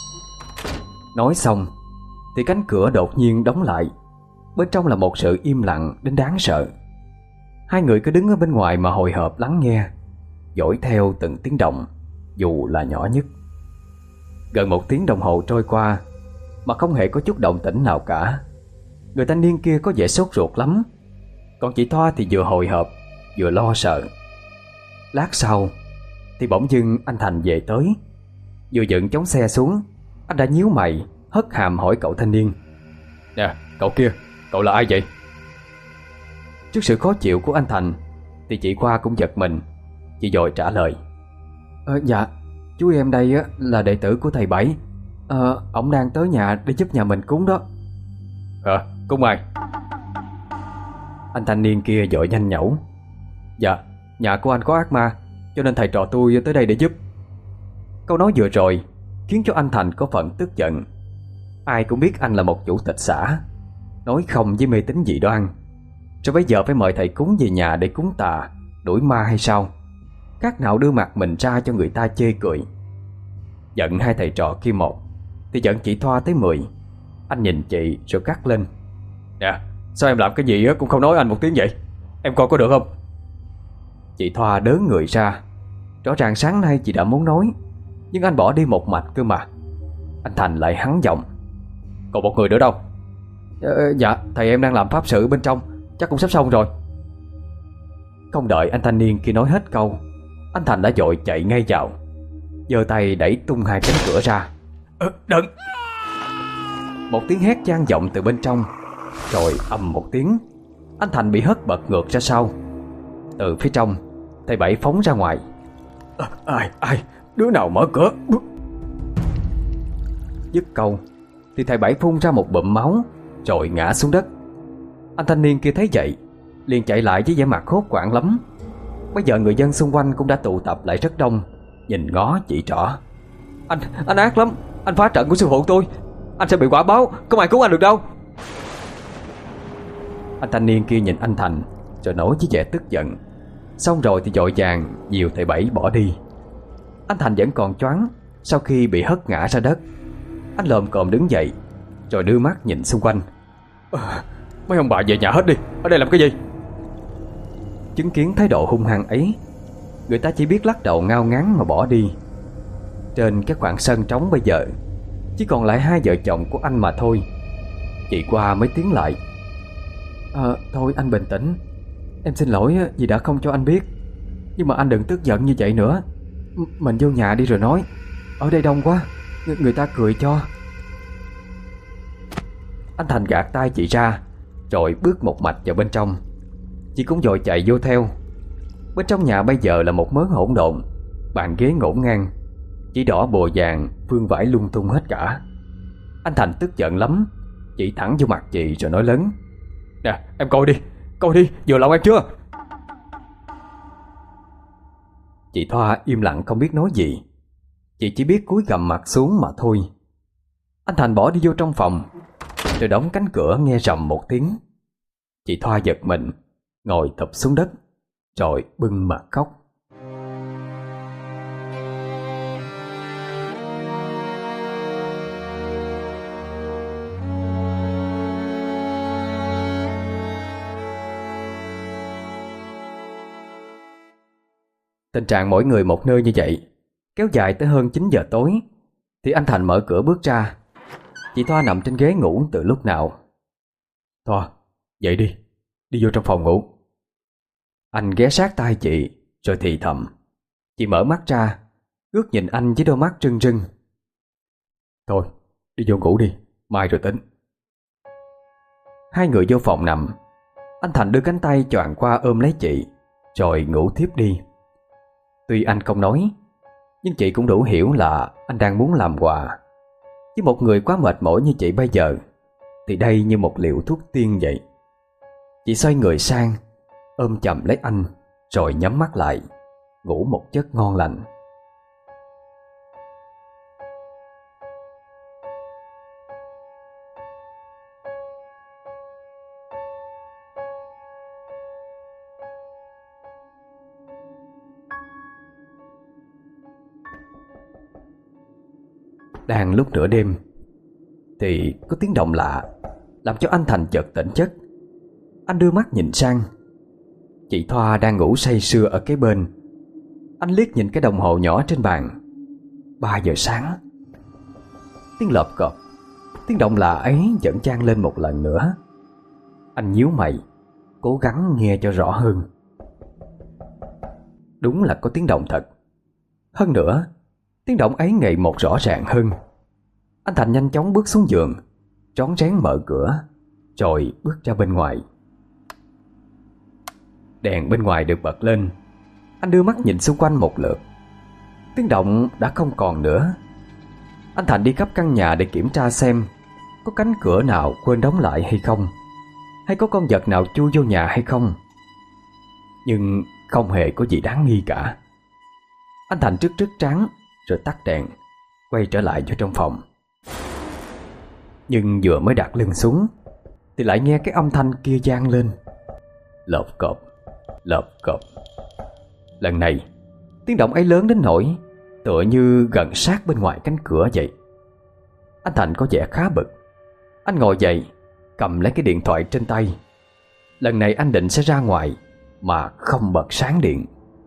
Nói xong thì cánh cửa đột nhiên đóng lại. Bên trong là một sự im lặng đến đáng sợ. Hai người cứ đứng ở bên ngoài mà hồi hộp lắng nghe, dõi theo từng tiếng động, dù là nhỏ nhất. Gần 1 tiếng đồng hồ trôi qua mà không hề có chút động tĩnh nào cả. Người thanh niên kia có vẻ sốt ruột lắm, còn chị Thoa thì vừa hồi hộp vừa lo sợ. Lát sau thì bỗng dưng anh Thành về tới. Vừa dựng chống xe xuống, anh đã nhíu mày hất hàm hỏi cậu thanh niên. Nè, cậu kia, cậu là ai vậy? Trước sự khó chịu của anh Thành thì chị Khoa cũng giật mình. Chị vội trả lời. Dạ, chú em đây là đệ tử của thầy Bảy. Ông đang tới nhà để giúp nhà mình cúng đó. Cúng ai? Anh thanh niên kia vội nhanh nhẩu. Dạ, nhà của anh có ác ma, cho nên thầy trò tôi tới đây để giúp. Câu nói vừa rồi khiến cho anh Thành có phần tức giận. Ai cũng biết anh là một chủ tịch xã, nói không với mê tín dị đoan, rồi bây giờ phải mời thầy cúng về nhà để cúng tà, đuổi ma hay sao? Khác nào đưa mặt mình ra cho người ta chê cười. Giận hai thầy trò kia một thì giận chị Thoa tới 10. Anh nhìn chị rồi cắt lên. Nè, sao em làm cái gì cũng không nói anh một tiếng vậy? Em coi có được không? Chị Thoa đớn người ra. Rõ ràng sáng nay chị đã muốn nói, nhưng anh bỏ đi một mạch cơ mà. Anh Thành lại hắng giọng. Còn một người nữa đâu? Dạ, thầy em đang làm pháp sự bên trong, chắc cũng sắp xong rồi. Không đợi anh thanh niên kia nói hết câu, anh Thành đã vội chạy ngay vào, giơ tay đẩy tung hai cánh cửa ra. Đừng! Một tiếng hét vang vọng từ bên trong, rồi ầm một tiếng, anh Thành bị hất bật ngược ra sau. Từ phía trong, thầy Bảy phóng ra ngoài. Ai? Đứa nào mở cửa? Dứt câu thì thầy Bảy phun ra một bụm máu rồi ngã xuống đất. Anh thanh niên kia thấy vậy liền chạy lại với vẻ mặt hốt hoảng lắm. Bây giờ người dân xung quanh cũng đã tụ tập lại rất đông, nhìn ngó chỉ trỏ. Anh ác lắm, anh phá trận của sư phụ tôi, anh sẽ bị quả báo, không ai cứu anh được đâu. Anh thanh niên kia nhìn anh Thành rồi nói với vẻ tức giận. Xong rồi thì vội vàng dìu thầy Bảy bỏ đi. Anh Thành vẫn còn choáng sau khi bị hất ngã ra đất. Anh lồm cồm đứng dậy rồi đưa mắt nhìn xung quanh. Mấy ông bà về nhà hết đi, ở đây làm cái gì? Chứng kiến thái độ hung hăng ấy, người ta chỉ biết lắc đầu ngao ngán mà bỏ đi. Trên cái khoảng sân trống bây giờ chỉ còn lại hai vợ chồng của anh mà thôi. Chị qua mới tiến lại. Thôi anh bình tĩnh, em xin lỗi vì đã không cho anh biết. Nhưng mà anh đừng tức giận như vậy nữa. Mình vô nhà đi rồi nói, ở đây đông quá, người ta cười cho. Anh Thành gạt tay chị ra rồi bước một mạch vào bên trong. Chị cũng vội chạy vô theo. Bên trong nhà bây giờ là một mớ hỗn độn, bàn ghế ngổn ngang, chỉ đỏ bùa vàng vương vãi lung tung hết cả. Anh Thành tức giận lắm, chỉ thẳng vô mặt chị rồi nói lớn. Nè em coi đi, vừa lòng em chưa? Chị Thoa im lặng không biết nói gì. Chị chỉ biết cúi gằm mặt xuống mà thôi. Anh Thành bỏ đi vô trong phòng rồi đóng cánh cửa nghe rầm một tiếng. Chị Thoa giật mình, ngồi thụp xuống đất rồi bưng mặt khóc. Tình trạng mỗi người một nơi như vậy kéo dài tới hơn 9 giờ tối thì anh Thành mở cửa bước ra. Chị Thoa nằm trên ghế ngủ từ lúc nào. Thoa, dậy đi vô trong phòng ngủ. Anh ghé sát tai chị rồi thì thầm. Chị mở mắt ra, ngước nhìn anh với đôi mắt rưng rưng. Thôi, đi vô ngủ đi, mai rồi tính. Hai người vô phòng nằm. Anh Thành đưa cánh tay choàng qua ôm lấy chị rồi ngủ thiếp đi. Tuy anh không nói, nhưng chị cũng đủ hiểu là anh đang muốn làm quà. Với một người quá mệt mỏi như chị bây giờ thì đây như một liều thuốc tiên vậy. Chị xoay người sang, ôm chầm lấy anh rồi nhắm mắt lại, ngủ một giấc ngon lành. Đang lúc nửa đêm thì có tiếng động lạ làm cho anh Thành chợt tỉnh giấc. Anh đưa mắt nhìn sang. Chị Thoa đang ngủ say sưa ở kế bên. Anh liếc nhìn cái đồng hồ nhỏ trên bàn. 3 giờ sáng. Tiếng lợp cộp, tiếng động lạ ấy vẫn vang lên một lần nữa. Anh nhíu mày, cố gắng nghe cho rõ hơn. Đúng là có tiếng động thật. Hơn nữa, tiếng động ấy ngày một rõ ràng hơn. Anh Thành nhanh chóng bước xuống giường, rón rén mở cửa, rồi bước ra bên ngoài. Đèn bên ngoài được bật lên. Anh đưa mắt nhìn xung quanh một lượt. Tiếng động đã không còn nữa. Anh Thành đi khắp căn nhà để kiểm tra xem có cánh cửa nào quên đóng lại hay không, hay có con vật nào chui vô nhà hay không. Nhưng không hề có gì đáng nghi cả. Anh Thành trức trán rồi tắt đèn, quay trở lại vô trong phòng. Nhưng vừa mới đặt lưng xuống thì lại nghe cái âm thanh kia vang lên. Lộp cộp, lộp cộp. Lần này tiếng động ấy lớn đến nỗi tựa như gần sát bên ngoài cánh cửa vậy. Anh Thành có vẻ khá bực. Anh ngồi dậy, cầm lấy cái điện thoại trên tay. Lần này anh định sẽ ra ngoài mà không bật sáng điện.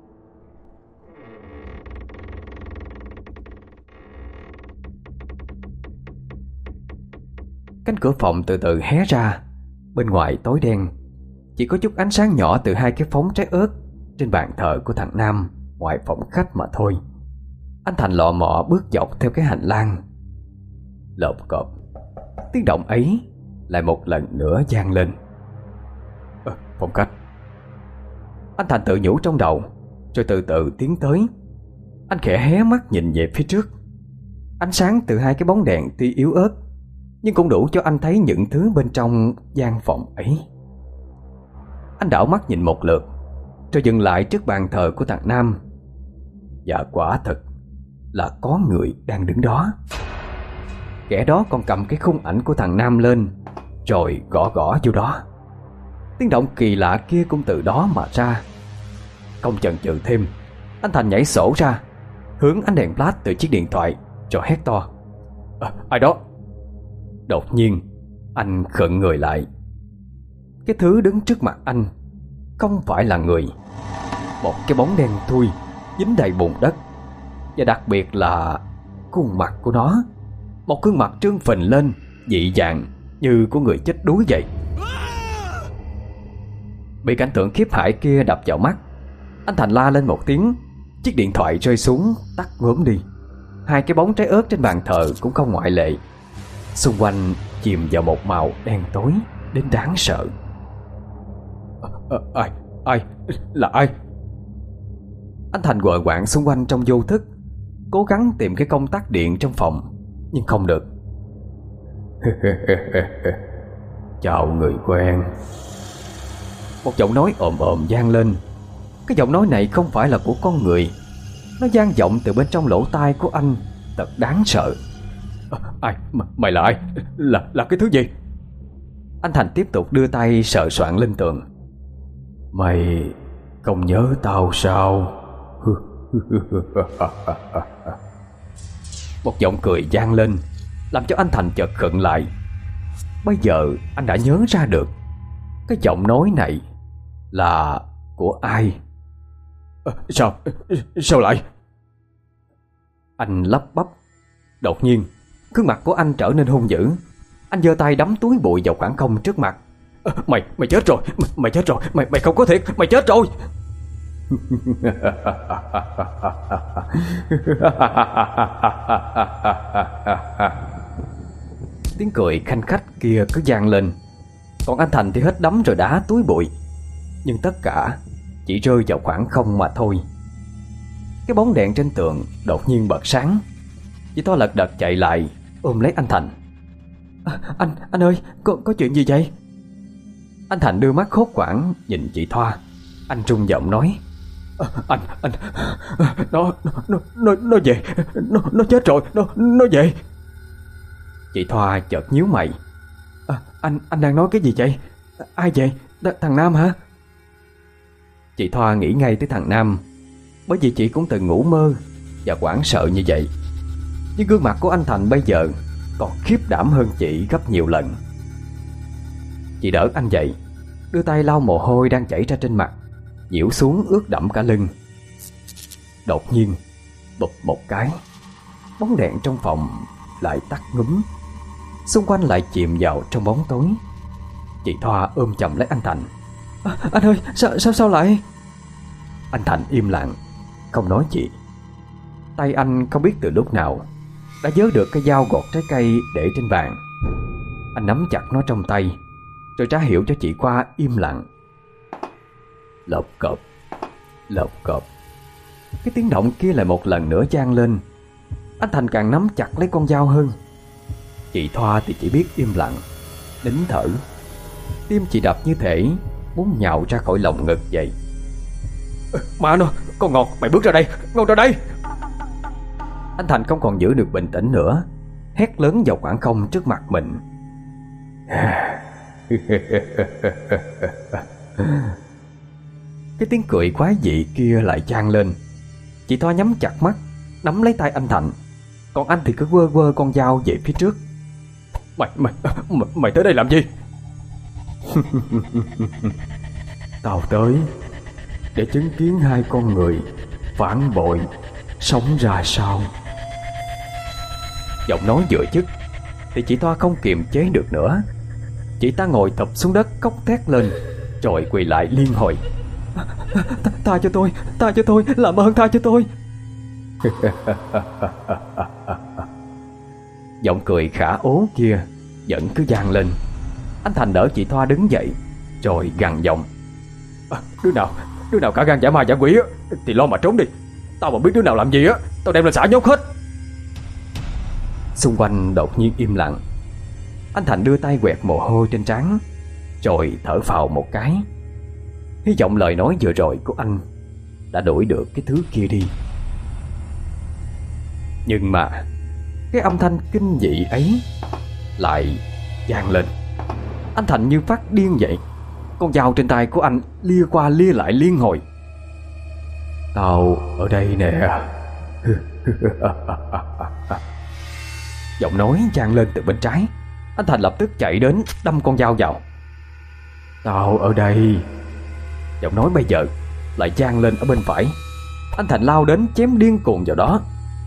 Cánh cửa phòng từ từ hé ra. Bên ngoài tối đen, chỉ có chút ánh sáng nhỏ từ hai cái phóng trái ớt trên bàn thờ của thằng Nam ngoài phòng khách mà thôi. Anh Thành lọ mọ bước dọc theo cái hành lang. Lộp cộp, tiếng động ấy lại một lần nữa vang lên. Phòng khách. Anh Thành tự nhủ trong đầu, rồi từ từ tiến tới. Anh khẽ hé mắt nhìn về phía trước. Ánh sáng từ hai cái bóng đèn tuy yếu ớt, nhưng cũng đủ cho anh thấy những thứ bên trong gian phòng ấy. Anh đảo mắt nhìn một lượt, rồi dừng lại trước bàn thờ của thằng Nam. Và quả thật là có người đang đứng đó. Kẻ đó còn cầm cái khung ảnh của thằng Nam lên, rồi gõ gõ vô đó. Tiếng động kỳ lạ kia cũng từ đó mà ra. Không chần chừ thêm, anh Thành nhảy sổ ra, hướng ánh đèn flash từ chiếc điện thoại, rồi hét to: Ai đó? Đột nhiên anh khựng người lại. Cái thứ đứng trước mặt anh không phải là người. Một cái bóng đen thui dính đầy bùn đất. Và đặc biệt là khuôn mặt của nó, một gương mặt trương phình lên, dị dạng như của người chết đuối vậy. Bị cảnh tượng khiếp hãi kia đập vào mắt, anh Thành la lên một tiếng. Chiếc điện thoại rơi xuống, tắt ngốm đi. Hai cái bóng trái ớt trên bàn thờ cũng không ngoại lệ. Xung quanh chìm vào một màu đen tối đến đáng sợ. Ai? Là ai? Anh Thành quờ quạng xung quanh trong vô thức, cố gắng tìm cái công tắc điện trong phòng, nhưng không được. Chào người quen. Một giọng nói ồm ồm vang lên. Cái giọng nói này không phải là của con người. Nó vang vọng từ bên trong lỗ tai của anh, thật đáng sợ. Ai? Mày là ai? Là cái thứ gì? Anh Thành tiếp tục đưa tay sờ soạng lên tường. Mày không nhớ tao sao? Một giọng cười vang lên, làm cho anh Thành chợt khựng lại. Bây giờ anh đã nhớ ra được cái giọng nói này là của ai. Sao lại? Anh lắp bắp. Đột nhiên gương mặt của anh trở nên hung dữ. Anh giơ tay đấm túi bụi vào khoảng không trước mặt. Mày chết rồi. Mày chết rồi. Mày không có thiệt. Mày chết rồi. Tiếng cười khanh khách kia cứ vang lên. Còn anh Thành thì hết đấm rồi đá túi bụi. Nhưng tất cả chỉ rơi vào khoảng không mà thôi. Cái bóng đèn trên tường đột nhiên bật sáng. Chị Thoa lật đật chạy lại ôm lấy anh Thành. Anh ơi, có chuyện gì vậy? Anh Thành đưa mắt hốt hoảng nhìn chị Thoa. Anh run giọng nói: Anh nó về. Nó chết rồi. Nó về. Chị Thoa chợt nhíu mày. Anh đang nói cái gì vậy? Ai vậy? Thằng Nam hả? Chị Thoa nghĩ ngay tới thằng Nam, bởi vì chị cũng từng ngủ mơ và hoảng sợ như vậy. Nhưng gương mặt của anh Thành bây giờ còn khiếp đảm hơn chị gấp nhiều lần. Chị đỡ anh dậy, đưa tay lau mồ hôi đang chảy ra trên mặt, nhiễu xuống ướt đẫm cả lưng. Đột nhiên bụp một cái, bóng đèn trong phòng lại tắt ngúm. Xung quanh lại chìm vào trong bóng tối. Chị Thoa ôm chầm lấy anh Thành. Anh ơi, sao lại? Anh Thành im lặng, không nói gì. Tay anh không biết từ lúc nào đã vớ được cái dao gọt trái cây để trên bàn. Anh nắm chặt nó trong tay, rồi trả hiệu cho chị Khoa im lặng. Lộc cộp, lộc cộp. Cái tiếng động kia lại một lần nữa vang lên. Anh Thành càng nắm chặt lấy con dao hơn. Chị Thoa thì chỉ biết im lặng, nín thở. Tim chị đập như thể muốn nhào ra khỏi lồng ngực vậy. Mà nó, con Ngọt, mày bước ra đây, Ngọt ra đây. Anh Thành không còn giữ được bình tĩnh nữa, hét lớn vào khoảng không trước mặt mình. Cái tiếng cười quái dị kia lại vang lên. Chị Thoa nhắm chặt mắt, nắm lấy tay anh Thành, còn anh thì cứ quơ quơ con dao về phía trước. Mày tới đây làm gì? Tao tới để chứng kiến hai con người phản bội sống ra sao. Giọng nói vừa dứt thì chị Thoa không kiềm chế được nữa. Chị ta ngồi thụp xuống đất khóc thét lên, rồi quỳ lại liên hồi. Tha cho tôi, làm ơn tha cho tôi. Giọng cười khả ố kia vẫn cứ vang lên. Anh Thành đỡ chị Thoa đứng dậy, rồi gằn giọng. Đứa nào cả gan giả ma giả quỷ thì lo mà trốn đi. Tao mà biết đứa nào làm gì á, tao đem lên xã nhốt hết. Xung quanh đột nhiên im lặng. Anh Thành đưa tay quẹt mồ hôi trên trán, rồi thở phào một cái. hy vọng lời nói vừa rồi của anh đã đuổi được cái thứ kia đi. Nhưng mà cái âm thanh kinh dị ấy lại vang lên. Anh Thành như phát điên vậy. Con dao trên tay của anh lia qua lia lại liên hồi. Tao ở đây nè. Giọng nói vang lên từ bên trái. Anh Thành lập tức chạy đến đâm con dao vào. Tao ở đây. Giọng nói bây giờ lại vang lên ở bên phải. Anh Thành lao đến chém điên cuồng vào đó.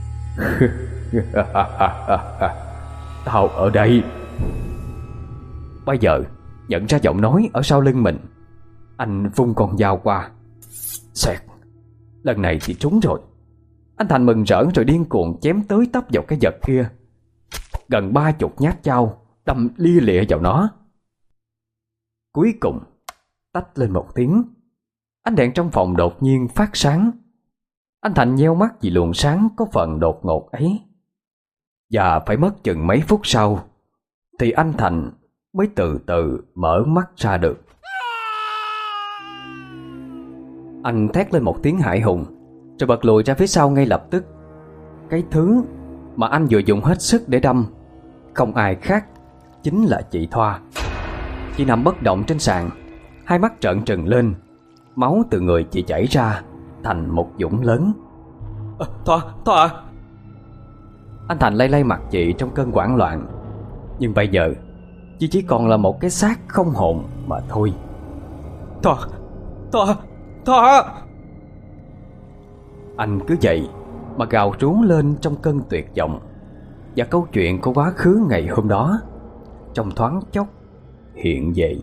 Tao ở đây. Bây giờ nhận ra giọng nói ở sau lưng mình, anh vung con dao qua. Xẹt. Lần này thì trúng rồi. Anh Thành mừng rỡ rồi điên cuồng chém tới tấp vào cái vật kia. Gần 30 nhát dao đâm lia lịa vào nó. Cuối cùng tách lên một tiếng. Ánh đèn trong phòng đột nhiên phát sáng. Anh Thành nheo mắt vì luồng sáng có phần đột ngột ấy. Và phải mất chừng mấy phút sau thì anh Thành mới từ từ mở mắt ra được. Anh thét lên một tiếng hãi hùng rồi bật lùi ra phía sau ngay lập tức. Cái thứ mà anh vừa dùng hết sức để đâm không ai khác chính là chị Thoa. Chị nằm bất động trên sàn, hai mắt trợn trừng lên. Máu từ người chị chảy ra thành một vũng lớn. Thoa à? Anh Thành lay lay mặt chị trong cơn hoảng loạn. Nhưng bây giờ chị chỉ còn là một cái xác không hồn mà thôi. Thoa. Anh cứ vậy mà gào trú lên trong cơn tuyệt vọng. Và câu chuyện của quá khứ ngày hôm đó trong thoáng chốc hiện về.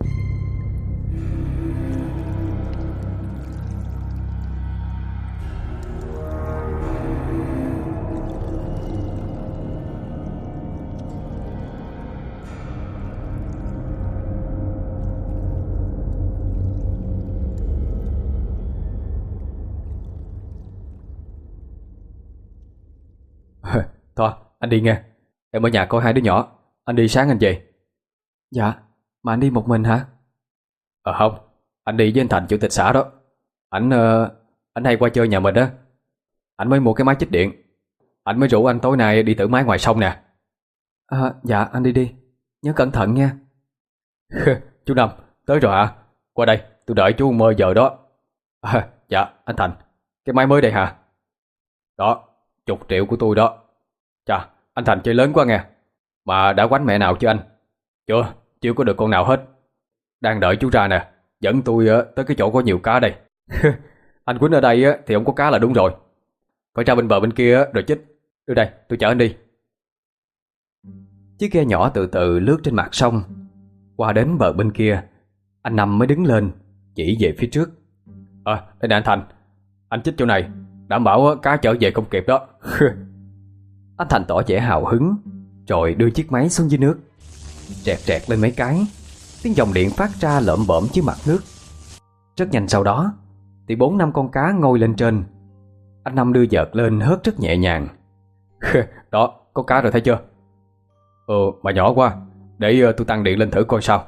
Thôi, anh đi nghe. Em ở nhà coi hai đứa nhỏ. Anh đi sáng anh về. Dạ, mà anh đi một mình hả? Không, anh đi với anh Thành chủ tịch xã đó. Anh hay qua chơi nhà mình á. Anh mới mua cái máy chích điện. Anh mới rủ anh tối nay đi thử máy ngoài sông nè. Dạ, anh đi đi. Nhớ cẩn thận nha. Chú Năm, tới rồi hả? Qua đây, tôi đợi chú mơ giờ đó. Dạ, anh Thành. Cái máy mới đây hả? Đó, 10 triệu của tôi đó. Chà, anh Thành chơi lớn quá nghe. Mà đã quánh mẹ nào chưa anh? Chưa có được con nào hết. Đang đợi chú ra nè. Dẫn tôi tới cái chỗ có nhiều cá đây. Anh quýnh ở đây thì không có cá là đúng rồi. Phải ra bên bờ bên kia rồi chích. Đưa đây, tôi chở anh đi. Chiếc ghe nhỏ từ từ lướt trên mặt sông. Qua đến bờ bên kia, anh Năm mới đứng lên chỉ về phía trước. Đây nè anh Thành. Anh chích chỗ này, đảm bảo cá trở về không kịp đó. Anh Thành tỏ vẻ hào hứng rồi đưa chiếc máy xuống dưới nước. Rẹt lên mấy cái, tiếng dòng điện phát ra lợm bợm dưới mặt nước. Rất nhanh sau đó thì 4-5 con cá ngoi lên trên. Anh Năm đưa vợt lên hớt rất nhẹ nhàng. Đó, có cá rồi thấy chưa? Mà nhỏ quá. Để tôi tăng điện lên thử coi sao.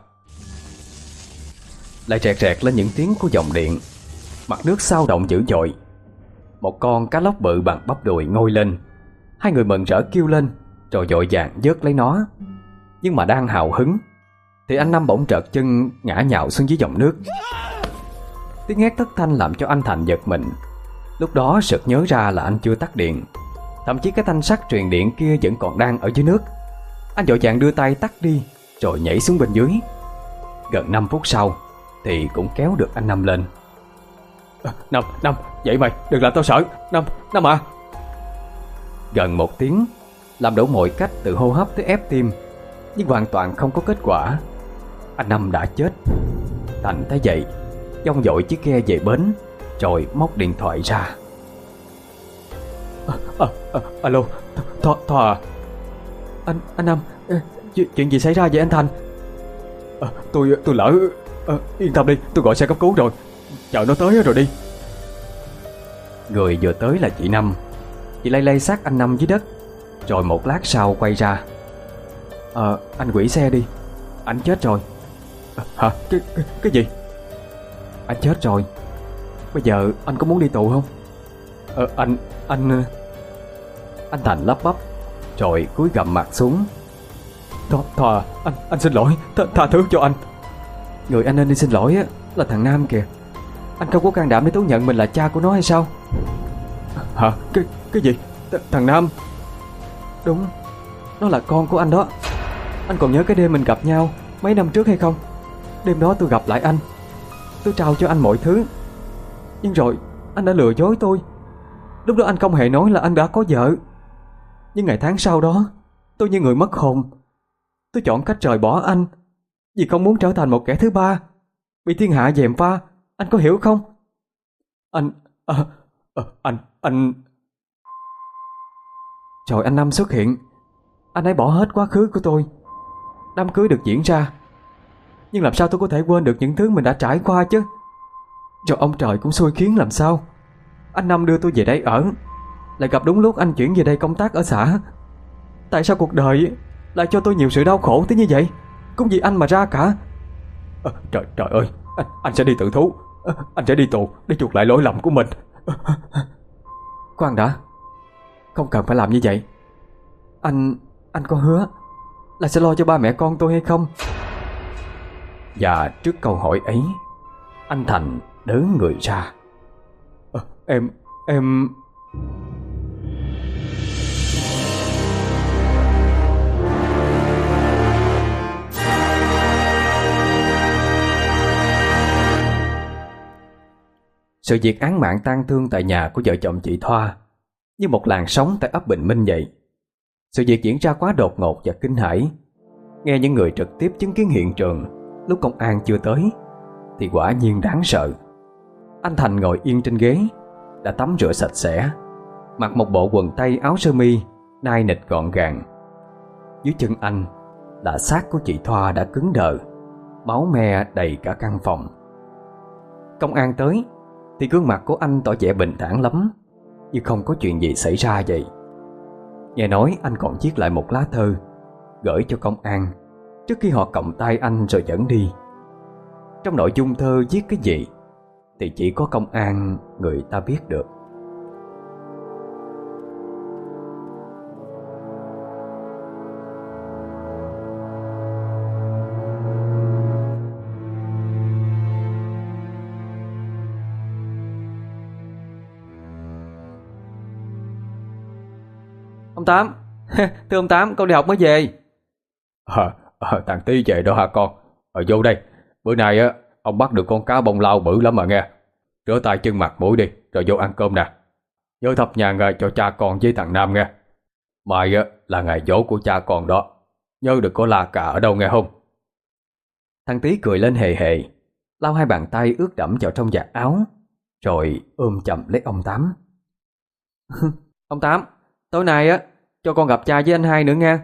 Lại rẹt lên những tiếng của dòng điện. Mặt nước xao động dữ dội. Một con cá lóc bự bằng bắp đùi ngoi lên. Hai người mừng rỡ kêu lên rồi vội vàng vớt lấy nó. Nhưng mà đang hào hứng thì anh Năm bỗng trợt chân ngã nhào xuống dưới dòng nước. Tiếng hét thất thanh làm cho anh Thành giật mình. Lúc đó sực nhớ ra là anh chưa tắt điện. Thậm chí cái thanh sắt truyền điện kia vẫn còn đang ở dưới nước. Anh vội vàng đưa tay tắt đi rồi nhảy xuống bên dưới. Gần 5 phút sau thì cũng kéo được anh Năm lên. Năm, dậy mày, đừng làm tao sợ. Năm à. Gần 1 tiếng làm đủ mọi cách từ hô hấp tới ép tim, nhưng hoàn toàn không có kết quả. Anh Năm đã chết. Thành thấy vậy dông dội chiếc ghe về bến rồi móc điện thoại ra. Alo, Thoa à? Anh Năm, chuyện gì xảy ra vậy anh Thành? Tôi lỡ. Yên tâm đi, tôi gọi xe cấp cứu rồi. Chờ nó tới rồi đi. Người vừa tới là chị Năm. Chị lay xác anh Năm dưới đất, rồi một lát sau quay ra. Anh hủy xe đi, anh chết rồi. Hả? Cái gì? Anh chết rồi. Bây giờ anh có muốn đi tù không? Anh Thành lắp bắp rồi cúi gằm mặt xuống. Thòa, anh xin lỗi, tha thứ cho anh. Người anh nên đi xin lỗi á là thằng Nam kìa. Anh không có can đảm để thú nhận mình là cha của nó hay sao? Hả? Cái gì? Thằng Nam? Đúng, nó là con của anh đó. Anh còn nhớ cái đêm mình gặp nhau mấy năm trước hay không? Đêm đó tôi gặp lại anh, tôi trao cho anh mọi thứ. Nhưng rồi anh đã lừa dối tôi. Lúc đó anh không hề nói là anh đã có vợ. Nhưng ngày tháng sau đó, tôi như người mất hồn. Tôi chọn cách rời bỏ anh vì không muốn trở thành một kẻ thứ ba, bị thiên hạ gièm pha. Anh có hiểu không? Anh Rồi anh Năm xuất hiện. Anh ấy bỏ hết quá khứ của tôi. Đám cưới được diễn ra, nhưng làm sao tôi có thể quên được những thứ mình đã trải qua chứ? Rồi ông trời cũng xui khiến làm sao. Anh Năm đưa tôi về đây ở, lại gặp đúng lúc anh chuyển về đây công tác ở xã. Tại sao cuộc đời lại cho tôi nhiều sự đau khổ tới như vậy? Cũng vì anh mà ra cả. Trời ơi, anh sẽ đi tự thú. Anh sẽ đi tù để chuộc lại lỗi lầm của mình. Khoan đã, không cần phải làm như vậy. Anh có hứa là sẽ lo cho ba mẹ con tôi hay không? Và trước câu hỏi ấy, anh Thành đớ người ra. Em Sự việc án mạng tang thương tại nhà của vợ chồng chị Thoa như một làn sóng tại ấp Bình Minh vậy. Sự việc diễn ra quá đột ngột và kinh hãi. Nghe những người trực tiếp chứng kiến hiện trường lúc công an chưa tới thì quả nhiên đáng sợ. Anh Thành ngồi yên trên ghế, đã tắm rửa sạch sẽ, mặc một bộ quần tây áo sơ mi nai nịt gọn gàng. Dưới chân anh là xác của chị Thoa đã cứng đờ, máu me đầy cả căn phòng. Công an tới thì gương mặt của anh tỏ vẻ bình thản lắm, như không có chuyện gì xảy ra vậy. Nghe nói anh còn viết lại một lá thơ gửi cho công an trước khi họ còng tay anh rồi dẫn đi. Trong nội dung thơ viết cái gì thì chỉ có công an người ta biết được. Ông Tám, thưa ông Tám, con đi học mới về. Thằng Tí về đó hả con? Vô đây, bữa nay á ông bắt được con cá bông lau bự lắm mà nghe. Rửa tay chân mặt mũi đi, rồi vô ăn cơm nè. Nhớ thắp nhang cho cha con với thằng Nam nghe. Mai á là ngày giỗ của cha con đó, nhớ đừng có la cà ở đâu nghe không? Thằng Tí cười lên hề hề, lau hai bàn tay ướt đẫm vào trong vạt áo, rồi ôm chầm lấy ông Tám. Ông Tám, tối nay á cho con gặp cha với anh Hai nữa nha.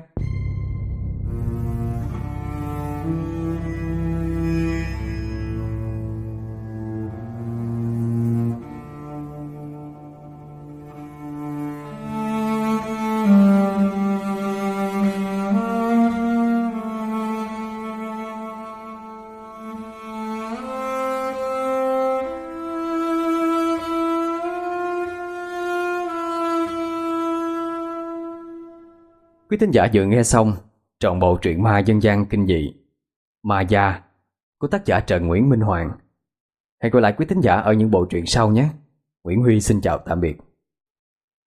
Quý thính giả vừa nghe xong trọn bộ truyện ma dân gian kinh dị Ma Gia của tác giả Trần Nguyễn Minh Hoàng. Hẹn gặp lại quý thính giả ở những bộ truyện sau nhé. Nguyễn Huy xin chào tạm biệt.